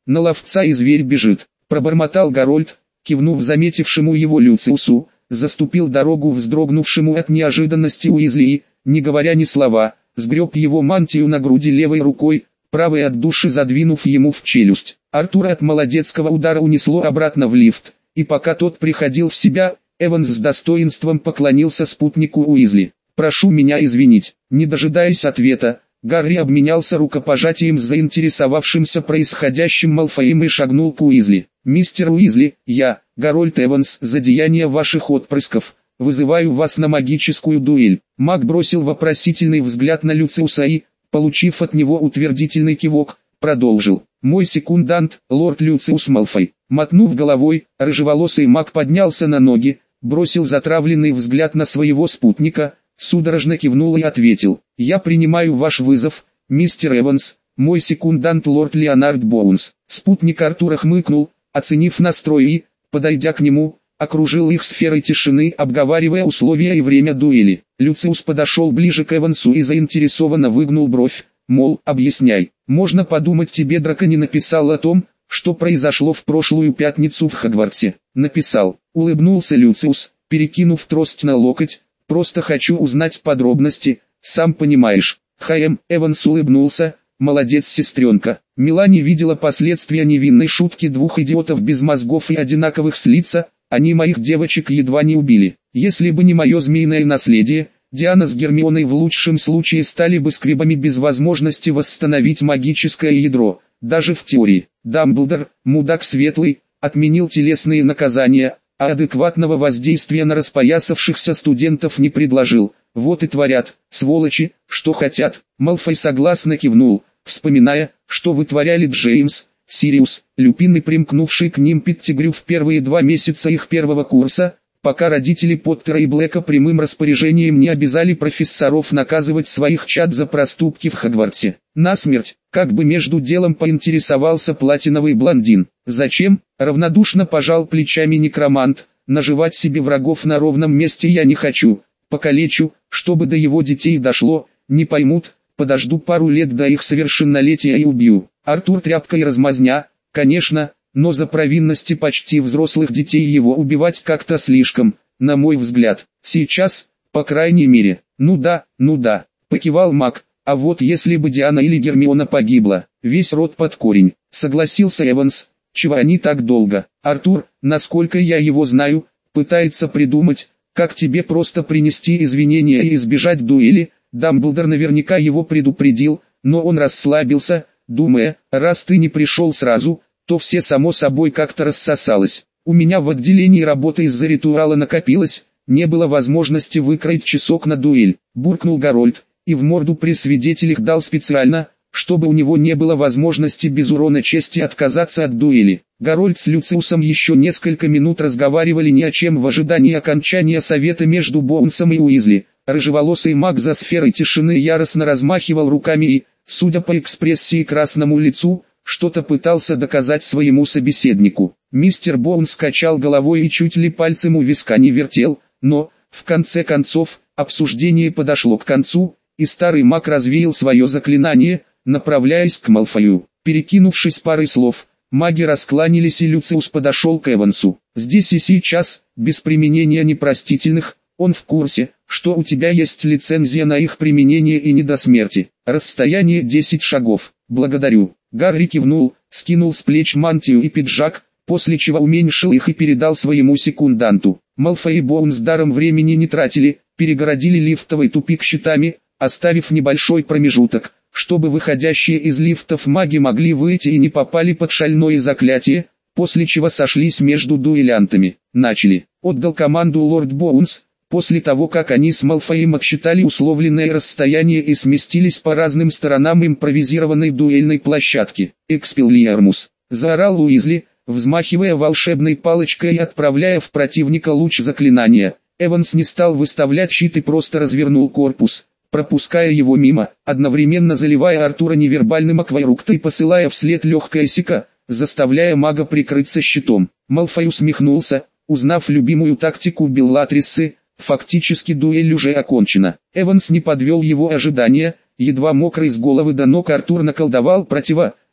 На ловца и зверь бежит, пробормотал Гарольд, кивнув заметившему его Люциусу, заступил дорогу вздрогнувшему от неожиданности Уизли и, не говоря ни слова, сгреб его мантию на груди левой рукой, правой от души задвинув ему в челюсть. Артура от молодецкого удара унесло обратно в лифт, и пока тот приходил в себя, Эванс с достоинством поклонился спутнику Уизли. «Прошу меня извинить». Не дожидаясь ответа, Гарри обменялся рукопожатием с заинтересовавшимся происходящим Малфоем и шагнул к Уизли. «Мистер Уизли, я, Гарольд Эванс, за деяния ваших отпрысков, вызываю вас на магическую дуэль». Маг бросил вопросительный взгляд на Люциуса и, получив от него утвердительный кивок, продолжил. «Мой секундант, лорд Люциус Малфой». Мотнув головой, рыжеволосый маг поднялся на ноги, бросил затравленный взгляд на своего спутника, судорожно кивнул и ответил. «Я принимаю ваш вызов, мистер Эванс, мой секундант лорд Леонард Боунс». Спутник Артура хмыкнул, оценив настрой и, подойдя к нему, окружил их сферой тишины, обговаривая условия и время дуэли. Люциус подошел ближе к Эвансу и заинтересованно выгнул бровь, мол, объясняй. «Можно подумать, тебе Драко не написал о том, что произошло в прошлую пятницу в Хогвартсе». «Написал», — улыбнулся Люциус, перекинув трость на локоть. «Просто хочу узнать подробности, сам понимаешь». Эванс улыбнулся. «Молодец, сестренка». Мелани видела последствия невинной шутки двух идиотов без мозгов и одинаковых с лица. Они моих девочек едва не убили. Если бы не мое змеиное наследие, Диана с Гермионой в лучшем случае стали бы скрибами без возможности восстановить магическое ядро, даже в теории. Дамблдор, мудак светлый, отменил телесные наказания, а адекватного воздействия на распоясавшихся студентов не предложил. Вот и творят, сволочи, что хотят. Малфой согласно кивнул, вспоминая, что вытворяли Джеймс, Сириус, Люпин и примкнувший к ним Петтигрю в первые 2 месяца их первого курса, пока родители Поттера и Блэка прямым распоряжением не обязали профессоров наказывать своих чад за проступки в Хогвартсе. Насмерть, как бы между делом поинтересовался платиновый блондин. «Зачем?» — равнодушно пожал плечами некромант. «Наживать себе врагов на ровном месте я не хочу. Покалечу, чтобы до его детей дошло, не поймут, подожду пару лет до их совершеннолетия и убью». Артур тряпка и размазня, конечно, но за провинности почти взрослых детей его убивать как-то слишком, на мой взгляд. Сейчас, по крайней мере. Ну да, покивал маг. А вот если бы Диана или Гермиона погибла, весь род под корень, согласился Эванс. Чего они так долго? Артур, насколько я его знаю, пытается придумать, как тебе просто принести извинения и избежать дуэли. Дамблдор наверняка его предупредил, но он расслабился, думая, раз ты не пришел сразу, то все само собой как-то рассосалось. У меня в отделении работы из-за ритуала накопилось, не было возможности выкроить часок на дуэль. Буркнул Гарольд, и в морду при свидетелях дал специально, чтобы у него не было возможности без урона чести отказаться от дуэли. Гарольд с Люциусом еще несколько минут разговаривали ни о чем в ожидании окончания совета между Боунсом и Уизли. Рыжеволосый маг за сферой тишины яростно размахивал руками и, судя по экспрессии и красному лицу, что-то пытался доказать своему собеседнику. Мистер Боунс качал головой и чуть ли пальцем у виска не вертел, но, в конце концов, обсуждение подошло к концу, и старый маг развеял свое заклинание, направляясь к Малфою. Перекинувшись парой слов, маги раскланялись и Люциус подошел к Эвансу. «Здесь и сейчас, без применения непростительных, он в курсе, что у тебя есть лицензия на их применение и не до смерти. Расстояние 10 шагов. Благодарю». Гарри кивнул, скинул с плеч мантию и пиджак, после чего уменьшил их и передал своему секунданту. Малфой и Боунс даром времени не тратили, перегородили лифтовый тупик щитами, оставив небольшой промежуток, чтобы выходящие из лифтов маги могли выйти и не попали под шальное заклятие, после чего сошлись между дуэлянтами. «Начали», — отдал команду лорд Боунс, после того как они с Малфоем отсчитали условленное расстояние и сместились по разным сторонам импровизированной дуэльной площадки. «Экспеллиармус», — заорал Уизли, взмахивая волшебной палочкой и отправляя в противника луч заклинания. Эванс не стал выставлять щит и просто развернул корпус, пропуская его мимо, одновременно заливая Артура невербальным акваруктой и посылая вслед легкое сика, заставляя мага прикрыться щитом. Малфой усмехнулся, узнав любимую тактику Беллатриссы. Фактически дуэль уже окончена. Эванс не подвел его ожидания, едва мокрый с головы до ног Артур наколдовал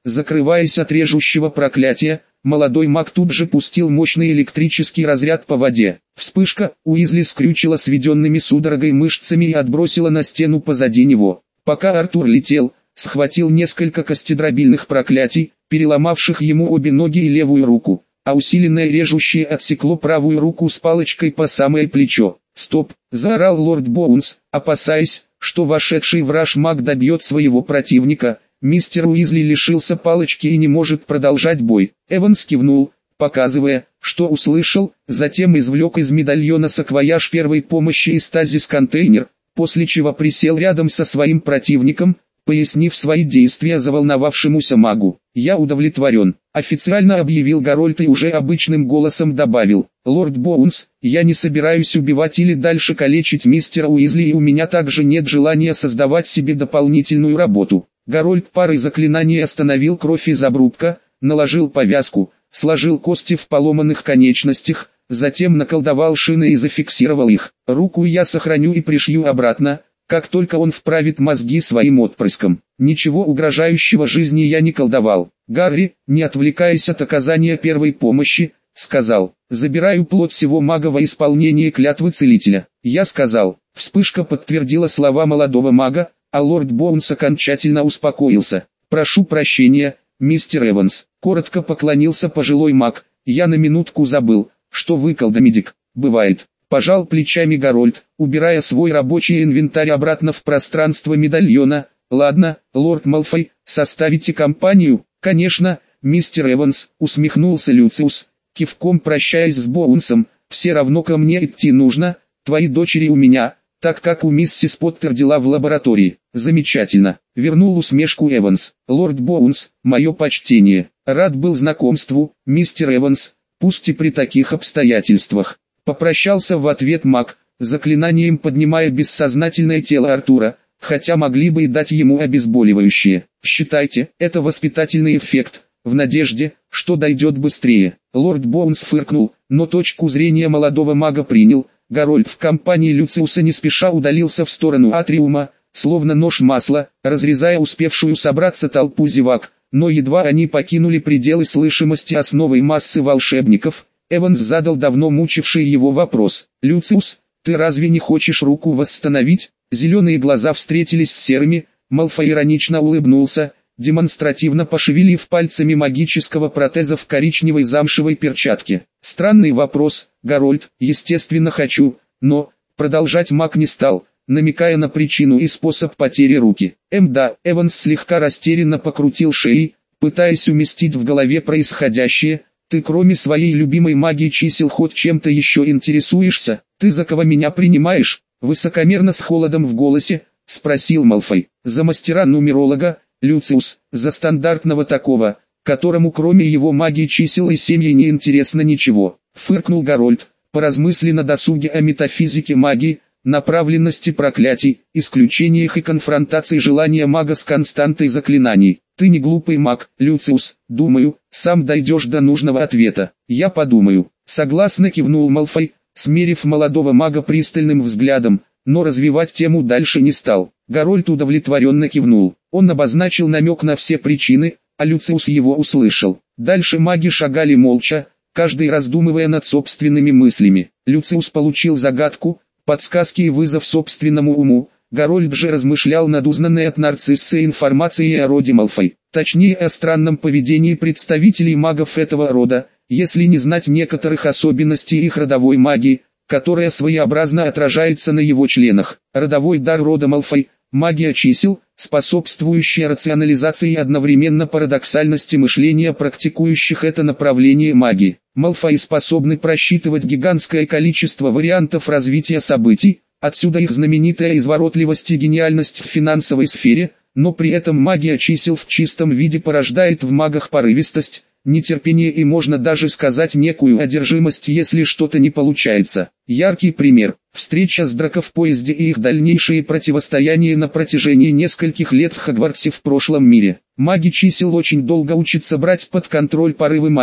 закрываясь от режущего проклятия, молодой маг тут же пустил мощный электрический разряд по воде. Вспышка, Уизли скрючила сведенными судорогой мышцами и отбросила на стену позади него. Пока Артур летел, схватил несколько костедробильных проклятий, переломавших ему обе ноги и левую руку, а усиленное режущее отсекло правую руку с палочкой по самое плечо. «Стоп!» – заорал лорд Боунс, опасаясь, что вошедший враж маг добьет своего противника. Мистер Уизли лишился палочки и не может продолжать бой. Эванс кивнул, показывая, что услышал, затем извлек из медальона саквояж первой помощи и стазис-контейнер, после чего присел рядом со своим противником, пояснив свои действия заволновавшемуся магу. «Я удовлетворен», — официально объявил Гарольд и уже обычным голосом добавил: «Лорд Боунс, я не собираюсь убивать или дальше калечить мистера Уизли, и у меня также нет желания создавать себе дополнительную работу». Гарольд парой заклинаний остановил кровь из обрубка, наложил повязку, сложил кости в поломанных конечностях, затем наколдовал шины и зафиксировал их. «Руку я сохраню и пришью обратно, как только он вправит мозги своим отпрыском. Ничего угрожающего жизни я не колдовал». Гарри, не отвлекаясь от оказания первой помощи, сказал: «Забираю плоть всего мага во исполнение клятвы целителя». «Я сказал». Вспышка подтвердила слова молодого мага, а лорд Боунс окончательно успокоился. «Прошу прощения, мистер Эванс», — коротко поклонился пожилой маг. «Я на минутку забыл, что вы колдомедик». «Бывает», — пожал плечами Гарольд, убирая свой рабочий инвентарь обратно в пространство медальона. «Ладно, лорд Малфой, составите компанию?» «Конечно, мистер Эванс», — усмехнулся Люциус, кивком прощаясь с Боунсом. «Все равно ко мне идти нужно, твои дочери у меня, так как у миссис Поттер дела в лаборатории». «Замечательно», — вернул усмешку Эванс. «Лорд Боунс, мое почтение. Рад был знакомству, мистер Эванс, пусть и при таких обстоятельствах». Попрощался в ответ маг, заклинанием поднимая бессознательное тело Артура, хотя могли бы и дать ему обезболивающее. «Считайте, это воспитательный эффект, в надежде, что дойдет быстрее». Лорд Боунс фыркнул, но точку зрения молодого мага принял. Гарольд в компании Люциуса не спеша удалился в сторону атриума, словно нож масла, разрезая успевшую собраться толпу зевак, но едва они покинули пределы слышимости основой массы волшебников, Эванс задал давно мучивший его вопрос: «Люциус, ты разве не хочешь руку восстановить?» Зеленые глаза встретились с серыми, Малфой иронично улыбнулся, демонстративно пошевелив пальцами магического протеза в коричневой замшевой перчатке. «Странный вопрос, Гарольд, естественно хочу, но...» Продолжать маг не стал, намекая на причину и способ потери руки. Да, Эванс слегка растерянно покрутил шеей, пытаясь уместить в голове происходящее. «Ты кроме своей любимой магии чисел хоть чем-то еще интересуешься? Ты за кого меня принимаешь?» Высокомерно с холодом в голосе, спросил Малфой. «За мастера-нумеролога, Люциус, за стандартного такого, которому кроме его магии чисел и семьи не интересно ничего», фыркнул Гарольд. «Поразмысли на досуге о метафизике магии, направленности проклятий, исключениях и конфронтации желания мага с константой заклинаний. Ты не глупый маг, Люциус, думаю, сам дойдешь до нужного ответа». «Я подумаю», согласно кивнул Малфой, смерив молодого мага пристальным взглядом, но развивать тему дальше не стал. Гарольд удовлетворенно кивнул. Он обозначил намек на все причины, а Люциус его услышал. Дальше маги шагали молча, каждый раздумывая над собственными мыслями. Люциус получил загадку, подсказки и вызов собственному уму. Гарольд же размышлял над узнанной от нарцисса информацией о роде Малфой, точнее о странном поведении представителей магов этого рода, если не знать некоторых особенностей их родовой магии, которая своеобразно отражается на его членах. Родовой дар рода Малфой, магия чисел, способствующая рационализации и одновременно парадоксальности мышления практикующих это направление магии. Малфои способны просчитывать гигантское количество вариантов развития событий, отсюда их знаменитая изворотливость и гениальность в финансовой сфере, но при этом магия чисел в чистом виде порождает в магах порывистость, нетерпение и, можно даже сказать, некую одержимость, если что-то не получается. Яркий пример – встреча с Драко в поезде и их дальнейшие противостояния на протяжении нескольких лет в Хогвартсе в прошлом мире. Маги чисел очень долго учатся брать под контроль порывы магии,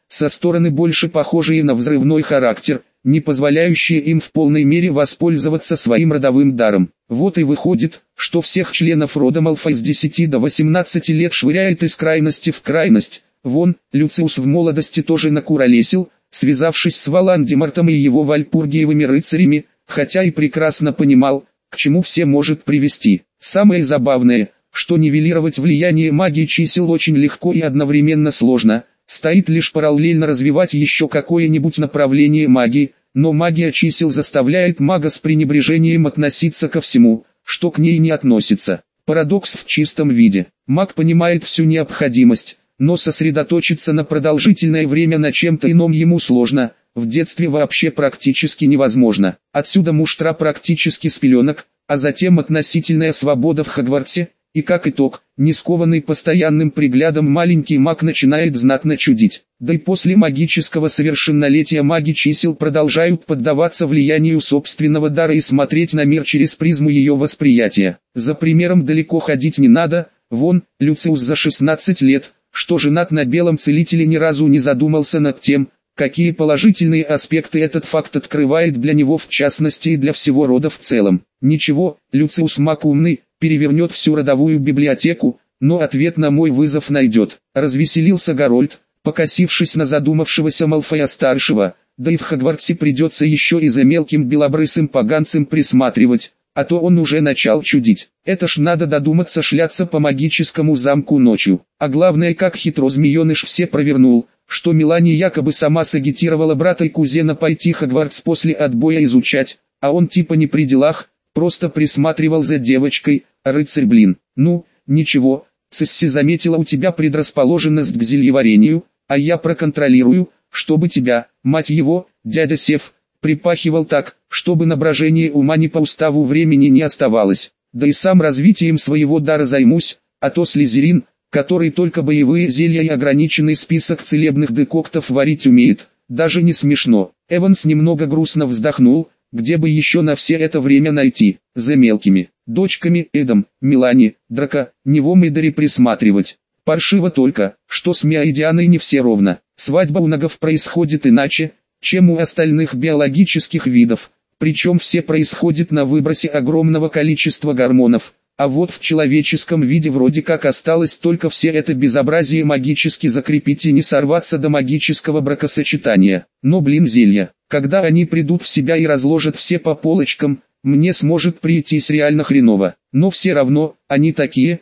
со стороны больше похожие на взрывной характер, не позволяющие им в полной мере воспользоваться своим родовым даром. Вот и выходит, что всех членов рода Малфой с 10 до 18 лет швыряет из крайности в крайность. Вон, Люциус в молодости тоже накуролесил, связавшись с Волан-де-Мортом и его вальпургиевыми рыцарями, хотя и прекрасно понимал, к чему все может привести. Самое забавное, что нивелировать влияние магии чисел очень легко и одновременно сложно, стоит лишь параллельно развивать еще какое-нибудь направление магии, но магия чисел заставляет мага с пренебрежением относиться ко всему, что к ней не относится. Парадокс в чистом виде. Маг понимает всю необходимость, но сосредоточиться на продолжительное время на чем-то ином ему сложно, в детстве вообще практически невозможно. Отсюда муштра практически с пеленок, а затем относительная свобода в Хогвартсе, и как итог, не скованный постоянным приглядом маленький маг начинает знатно чудить. Да и после магического совершеннолетия маги чисел продолжают поддаваться влиянию собственного дара и смотреть на мир через призму ее восприятия. За примером далеко ходить не надо, вон, Люциус за 16 лет, что женат на белом целителе, ни разу не задумался над тем, какие положительные аспекты этот факт открывает для него в частности и для всего рода в целом. Ничего, Люциус маг умный, перевернет всю родовую библиотеку, но ответ на мой вызов найдет. Развеселился Гарольд, покосившись на задумавшегося Малфоя-старшего, да и в Хогвартсе придется еще и за мелким белобрысым поганцем присматривать, а то он уже начал чудить. Это ж надо додуматься шляться по магическому замку ночью. А главное, как хитро змееныш все провернул, что Мелани якобы сама сагитировала брата и кузена пойти Хогвартс после отбоя изучать, а он типа не при делах, просто присматривал за девочкой, а рыцарь блин. Ну, ничего, Цесси заметила у тебя предрасположенность к зельеварению, а я проконтролирую, чтобы тебя, мать его, дядя Сев, припахивал так, чтобы на брожение ума ни по уставу времени не оставалось. Да и сам развитием своего дара займусь, а то Слизерин, который только боевые зелья и ограниченный список целебных декоктов варить умеет, даже не смешно. Эванс немного грустно вздохнул, где бы еще на все это время найти, за мелкими дочками Эдом, Мелани, Драко, Невом и Дари присматривать. Паршиво только, что с Миа и Дианой не все ровно. Свадьба у нагов происходит иначе, чем у остальных биологических видов, причем все происходит на выбросе огромного количества гормонов, а вот в человеческом виде вроде как осталось только все это безобразие магически закрепить и не сорваться до магического бракосочетания. Но блин зелья, когда они придут в себя и разложат все по полочкам, мне сможет прийтись реально хреново, но все равно, они такие,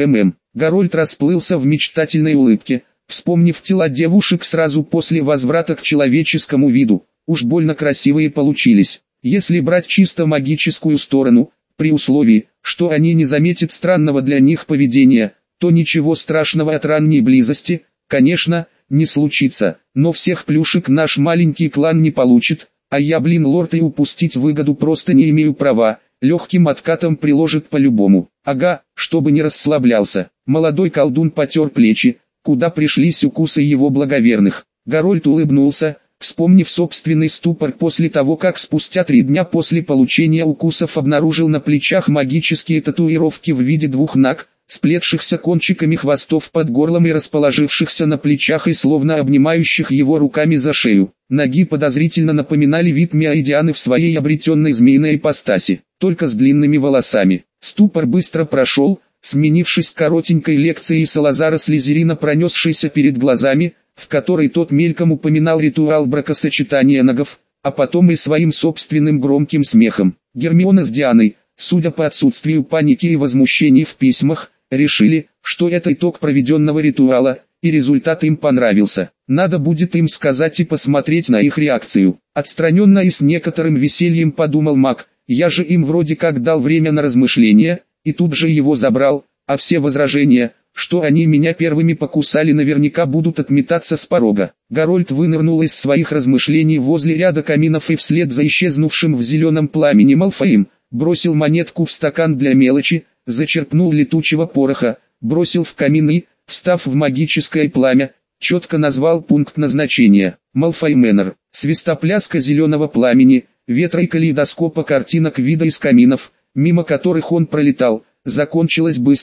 Гарольд расплылся в мечтательной улыбке, вспомнив тела девушек сразу после возврата к человеческому виду, уж больно красивые получились. Если брать чисто магическую сторону, при условии, что они не заметят странного для них поведения, то ничего страшного от ранней близости, конечно, не случится, но всех плюшек наш маленький клан не получит, а я блин лорд и упустить выгоду просто не имею права, легким откатом приложит по-любому. Ага, чтобы не расслаблялся. Молодой колдун потер плечи, куда пришлись укусы его благоверных. Гарольд улыбнулся, вспомнив собственный ступор после того, как спустя 3 дня после получения укусов обнаружил на плечах магические татуировки в виде 2 наг, сплетшихся кончиками хвостов под горлом и расположившихся на плечах и словно обнимающих его руками за шею. Ноги подозрительно напоминали вид Миа и Дианы в своей обретенной змеиной ипостаси, только с длинными волосами. Ступор быстро прошел, сменившись коротенькой лекцией Салазара Слизерина, пронесшейся перед глазами, в которой тот мельком упоминал ритуал бракосочетания нагов, а потом и своим собственным громким смехом. Гермиона с Дианой, судя по отсутствию паники и возмущений в письмах, решили, что это итог проведенного ритуала, и результат им понравился. Надо будет им сказать и посмотреть на их реакцию. Отстраненно и с некоторым весельем подумал маг, я же им вроде как дал время на размышления, и тут же его забрал, а все возражения, что они меня первыми покусали, наверняка будут отметаться с порога. Гарольд вынырнул из своих размышлений возле ряда каминов и вслед за исчезнувшим в зеленом пламени Малфоем, бросил монетку в стакан для мелочи, зачерпнул летучего пороха, бросил в камин и, встав в магическое пламя, четко назвал пункт назначения. Малфой Мэннер, свистопляска зеленого пламени, ветра и калейдоскопа картинок вида из каминов, мимо которых он пролетал, закончилась быстро,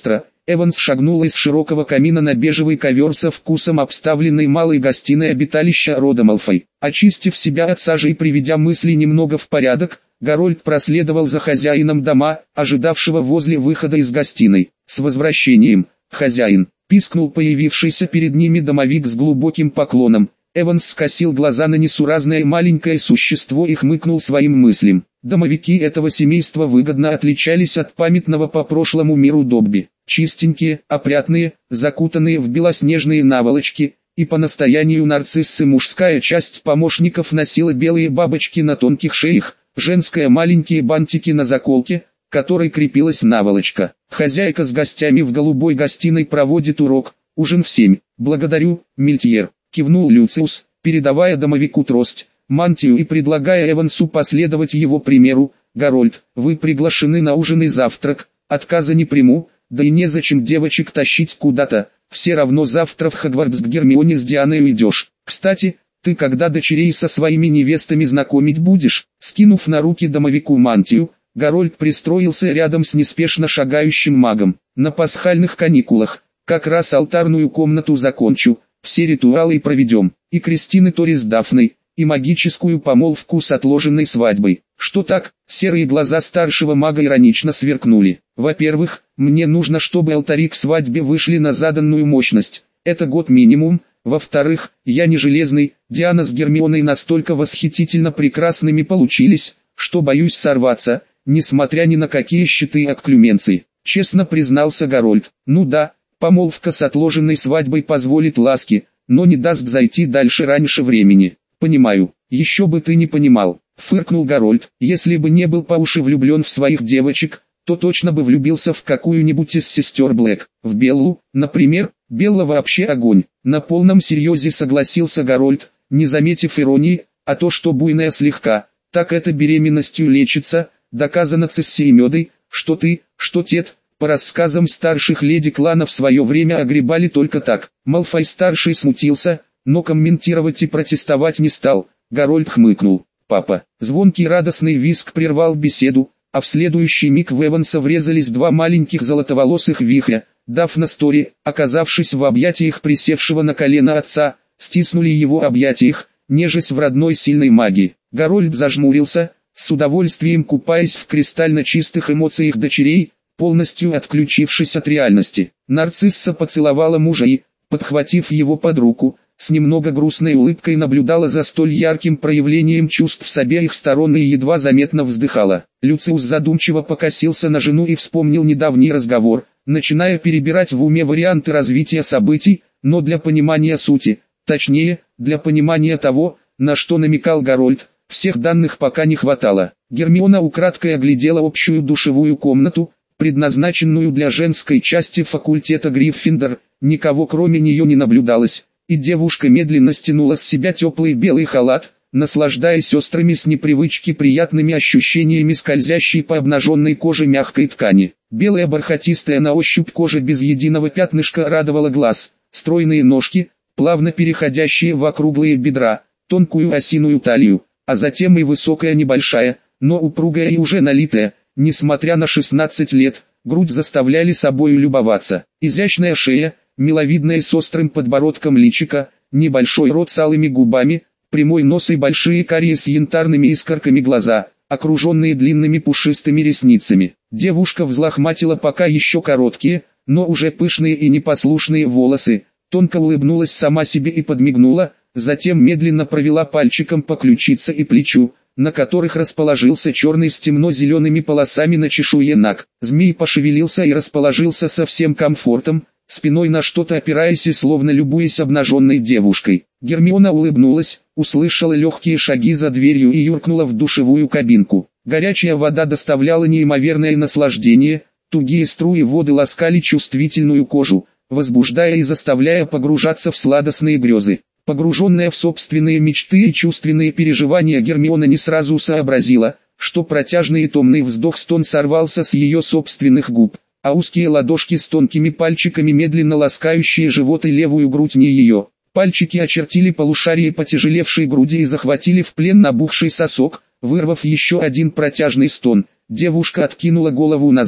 Эванс шагнула из широкого камина на бежевый ковер со вкусом обставленной малой гостиной обиталища рода Малфой. Очистив себя от сажи и приведя мысли немного в порядок, Гарольд проследовал за хозяином дома, ожидавшего возле выхода из гостиной. «С возвращением, хозяин!» — пискнул появившийся перед ними домовик с глубоким поклоном. Эванс скосил глаза на несуразное маленькое существо и хмыкнул своим мыслям. Домовики этого семейства выгодно отличались от памятного по прошлому миру Добби. Чистенькие, опрятные, закутанные в белоснежные наволочки, и по настоянию нарциссы мужская часть помощников носила белые бабочки на тонких шеях, женская маленькие бантики на заколке, к которой крепилась наволочка. Хозяйка с гостями в голубой гостиной проводит урок, ужин в 7. «Благодарю, Мильтьер», — кивнул Люциус, передавая домовику трость, мантию и предлагая Эвансу последовать его примеру. «Гарольд, вы приглашены на ужин и завтрак, отказа не приму, да и незачем девочек тащить куда-то, все равно завтра в Хогвартс к Гермионе с Дианой идешь. Кстати, ты когда дочерей со своими невестами знакомить будешь?» Скинув на руки домовику мантию, Гарольд пристроился рядом с неспешно шагающим магом. «На пасхальных каникулах, как раз алтарную комнату закончу, все ритуалы проведем, и крестины Тори с Дафной, и магическую помолвку с отложенной свадьбой». «Что так?» Серые глаза старшего мага иронично сверкнули. «Во-первых, мне нужно, чтобы алтари к свадьбе вышли на заданную мощность. Это год минимум. Во-вторых, я не железный, Диана с Гермионой настолько восхитительно прекрасными получились, что боюсь сорваться, несмотря ни на какие щиты и окклюменции», честно признался Гарольд. «Ну да, помолвка с отложенной свадьбой позволит ласки, но не даст зайти дальше раньше времени». «Понимаю, еще бы ты не понимал», фыркнул Гарольд. «Если бы не был по уши влюблен в своих девочек, то точно бы влюбился в какую-нибудь из сестер Блэк. В Беллу, например. Белла вообще огонь». На полном серьезе согласился Гарольд, не заметив иронии, а то, что буйная слегка, так это беременностью лечится, доказано Цессией Медой, что ты, что Тед, по рассказам старших леди клана в свое время огребали только так. Малфой-старший смутился, но комментировать и протестовать не стал. Гарольд хмыкнул. «Папа». Звонкий радостный визг прервал беседу, а в следующий миг в Эванса врезались два маленьких золотоволосых вихря. Дафна с Тори, оказавшись в объятиях присевшего на колено отца, стиснули его объятиях, нежась в родной сильной магии. Гарольд зажмурился, с удовольствием купаясь в кристально чистых эмоциях дочерей, полностью отключившись от реальности. Нарцисса поцеловала мужа и, подхватив его под руку, с немного грустной улыбкой наблюдала за столь ярким проявлением чувств с обеих сторон и едва заметно вздыхала. Люциус задумчиво покосился на жену и вспомнил недавний разговор, начиная перебирать в уме варианты развития событий, но для понимания сути, точнее, для понимания того, на что намекал Гарольд, всех данных пока не хватало. Гермиона украдкой оглядела общую душевую комнату, предназначенную для женской части факультета Гриффиндор, никого кроме нее не наблюдалось, и девушка медленно стянула с себя теплый белый халат, наслаждаясь острыми с непривычки приятными ощущениями скользящей по обнаженной коже мягкой ткани. Белая бархатистая на ощупь кожа без единого пятнышка радовала глаз, стройные ножки, плавно переходящие в округлые бедра, тонкую осиную талию, а затем и высокая небольшая, но упругая и уже налитая, несмотря на 16 лет, грудь заставляли собою любоваться. Изящная шея, миловидная с острым подбородком личика, небольшой рот с алыми губами, прямой нос и большие карие с янтарными искорками глаза, окруженные длинными пушистыми ресницами. Девушка взлохматила пока еще короткие, но уже пышные и непослушные волосы, тонко улыбнулась сама себе и подмигнула, затем медленно провела пальчиком по ключице и плечу, на которых расположился черный с темно-зелеными полосами на чешуе наг. Змей пошевелился и расположился со всем комфортом, спиной на что-то опираясь и словно любуясь обнаженной девушкой. Гермиона улыбнулась, услышала легкие шаги за дверью и юркнула в душевую кабинку. Горячая вода доставляла неимоверное наслаждение, тугие струи воды ласкали чувствительную кожу, возбуждая и заставляя погружаться в сладостные грезы. Погруженная в собственные мечты и чувственные переживания, Гермиона не сразу сообразила, что протяжный и томный вздох-стон сорвался с ее собственных губ, а узкие ладошки с тонкими пальчиками, медленно ласкающие живот и левую грудь не ее. Пальчики очертили полушарие потяжелевшей груди и захватили в плен набухший сосок, вырвав еще один протяжный стон. Девушка откинула голову назад,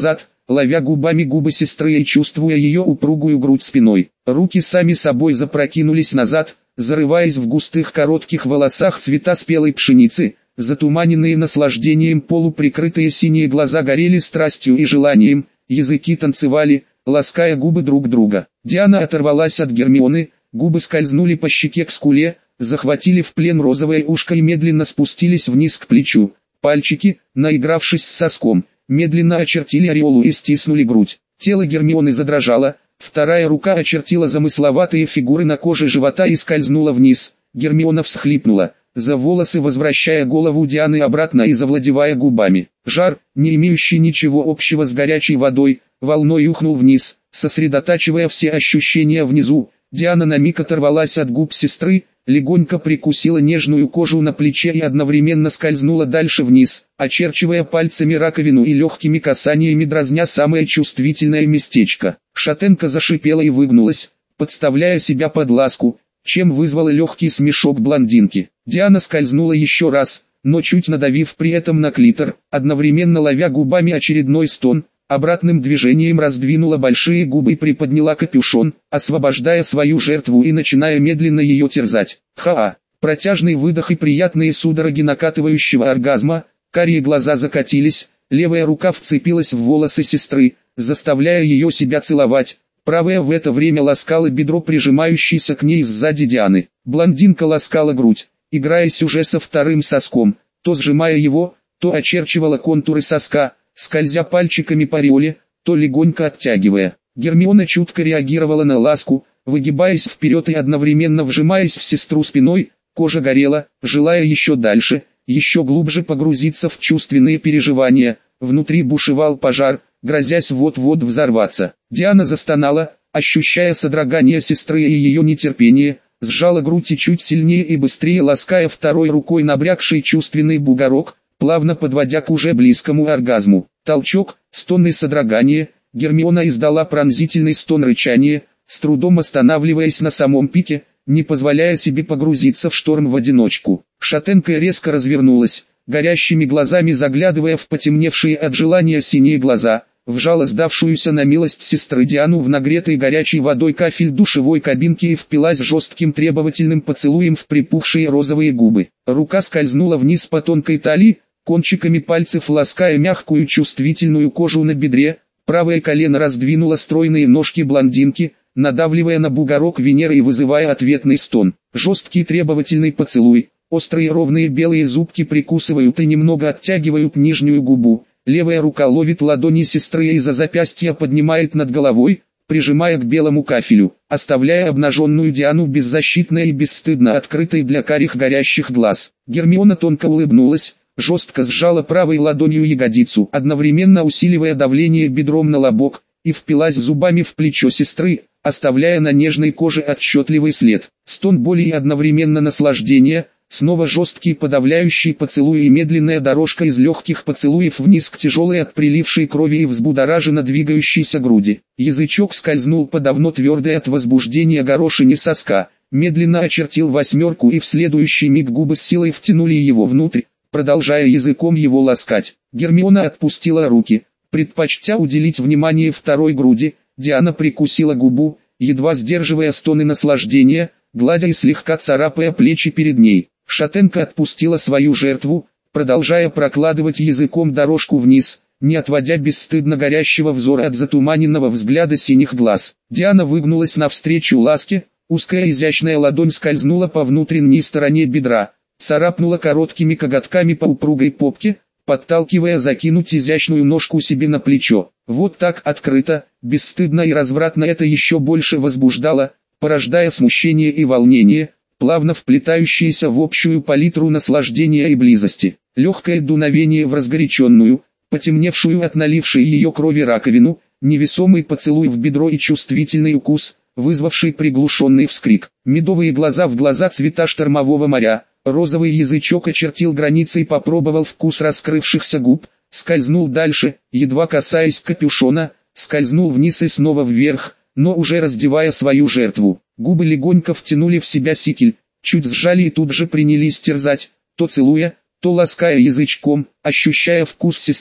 ловя губами губы сестры и чувствуя ее упругую грудь спиной. Руки сами собой запрокинулись назад, зарываясь в густых коротких волосах цвета спелой пшеницы. Затуманенные наслаждением полуприкрытые синие глаза горели страстью и желанием, языки танцевали, лаская губы друг друга. Диана оторвалась от Гермионы, губы скользнули по щеке к скуле, захватили в плен розовое ушко и медленно спустились вниз к плечу. Пальчики, наигравшись с соском, медленно очертили ореолу и стиснули грудь. Тело Гермионы задрожало, вторая рука очертила замысловатые фигуры на коже живота и скользнула вниз. Гермиона всхлипнула, за волосы возвращая голову Дианы обратно и завладевая губами. Жар, не имеющий ничего общего с горячей водой, волной ухнул вниз, сосредотачивая все ощущения внизу. Диана на миг оторвалась от губ сестры, легонько прикусила нежную кожу на плече и одновременно скользнула дальше вниз, очерчивая пальцами раковину и легкими касаниями дразня самое чувствительное местечко. Шатенка зашипела и выгнулась, подставляя себя под ласку, чем вызвала легкий смешок блондинки. Диана скользнула еще раз, но чуть надавив при этом на клитор, одновременно ловя губами очередной стон, обратным движением раздвинула большие губы и приподняла капюшон, освобождая свою жертву и начиная медленно ее терзать. Ха-а! Протяжный выдох и приятные судороги накатывающего оргазма, карие глаза закатились, левая рука вцепилась в волосы сестры, заставляя ее себя целовать. Правая в это время ласкала бедро прижимающейся к ней сзади Дианы. Блондинка ласкала грудь, играясь уже со вторым соском, то сжимая его, то очерчивала контуры соска, скользя пальчиками по ореоле, то легонько оттягивая. Гермиона чутко реагировала на ласку, выгибаясь вперед и одновременно вжимаясь в сестру спиной, кожа горела, желая еще дальше, еще глубже погрузиться в чувственные переживания. Внутри бушевал пожар, грозясь вот-вот взорваться. Диана застонала, ощущая содрогание сестры и ее нетерпение, сжала грудь и чуть сильнее и быстрее лаская второй рукой набрякший чувственный бугорок, плавно подводя к уже близкому оргазму. Толчок, стон и содрогание, Гермиона издала пронзительный стон рычания, с трудом останавливаясь на самом пике, не позволяя себе погрузиться в шторм в одиночку. Шатенка резко развернулась, горящими глазами заглядывая в потемневшие от желания синие глаза, вжала сдавшуюся на милость сестры Диану в нагретый горячей водой кафель душевой кабинки и впилась жестким требовательным поцелуем в припухшие розовые губы. Рука скользнула вниз по тонкой талии, кончиками пальцев лаская мягкую чувствительную кожу на бедре, правое колено раздвинуло стройные ножки блондинки, надавливая на бугорок Венеры и вызывая ответный стон. Жесткий требовательный поцелуй, острые ровные белые зубки прикусывают и немного оттягивают нижнюю губу, левая рука ловит ладони сестры и за запястья поднимает над головой, прижимая к белому кафелю, оставляя обнаженную Диану беззащитной и бесстыдно открытой для карих горящих глаз. Гермиона тонко улыбнулась, жестко сжала правой ладонью ягодицу, одновременно усиливая давление бедром на лобок, и впилась зубами в плечо сестры, оставляя на нежной коже отчетливый след. Стон боли и одновременно наслаждения, снова жесткий подавляющий поцелуй и медленная дорожка из легких поцелуев вниз к тяжелой от прилившей крови и взбудораженно двигающейся груди. Язычок скользнул по давно твердой от возбуждения горошине соска, медленно очертил восьмерку и в следующий миг губы с силой втянули его внутрь, продолжая языком его ласкать. Гермиона отпустила руки, предпочтя уделить внимание второй груди. Диана прикусила губу, едва сдерживая стоны наслаждения, гладя и слегка царапая плечи перед ней. Шатенка отпустила свою жертву, продолжая прокладывать языком дорожку вниз, не отводя бесстыдно горящего взора от затуманенного взгляда синих глаз. Диана выгнулась навстречу ласке, узкая изящная ладонь скользнула по внутренней стороне бедра, царапнула короткими коготками по упругой попке, подталкивая закинуть изящную ножку себе на плечо. Вот так открыто, бесстыдно и развратно это еще больше возбуждало, порождая смущение и волнение, плавно вплетающиеся в общую палитру наслаждения и близости. Легкое дуновение в разгоряченную, потемневшую от налившей ее крови раковину, невесомый поцелуй в бедро и чувствительный укус, вызвавший приглушенный вскрик. Медовые глаза в глаза цвета штормового моря, розовый язычок очертил границы и попробовал вкус раскрывшихся губ, скользнул дальше, едва касаясь капюшона, скользнул вниз и снова вверх, но уже раздевая свою жертву. Губы легонько втянули в себя сикель, чуть сжали и тут же принялись терзать, то целуя, то лаская язычком, ощущая вкус сестры,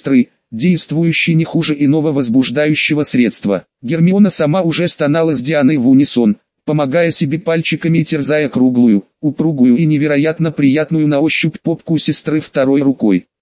действующий не хуже иного возбуждающего средства. Гермиона сама уже стонала с Дианой в унисон, помогая себе пальчиками и терзая круглую, упругую и невероятно приятную на ощупь попку сестры второй рукой.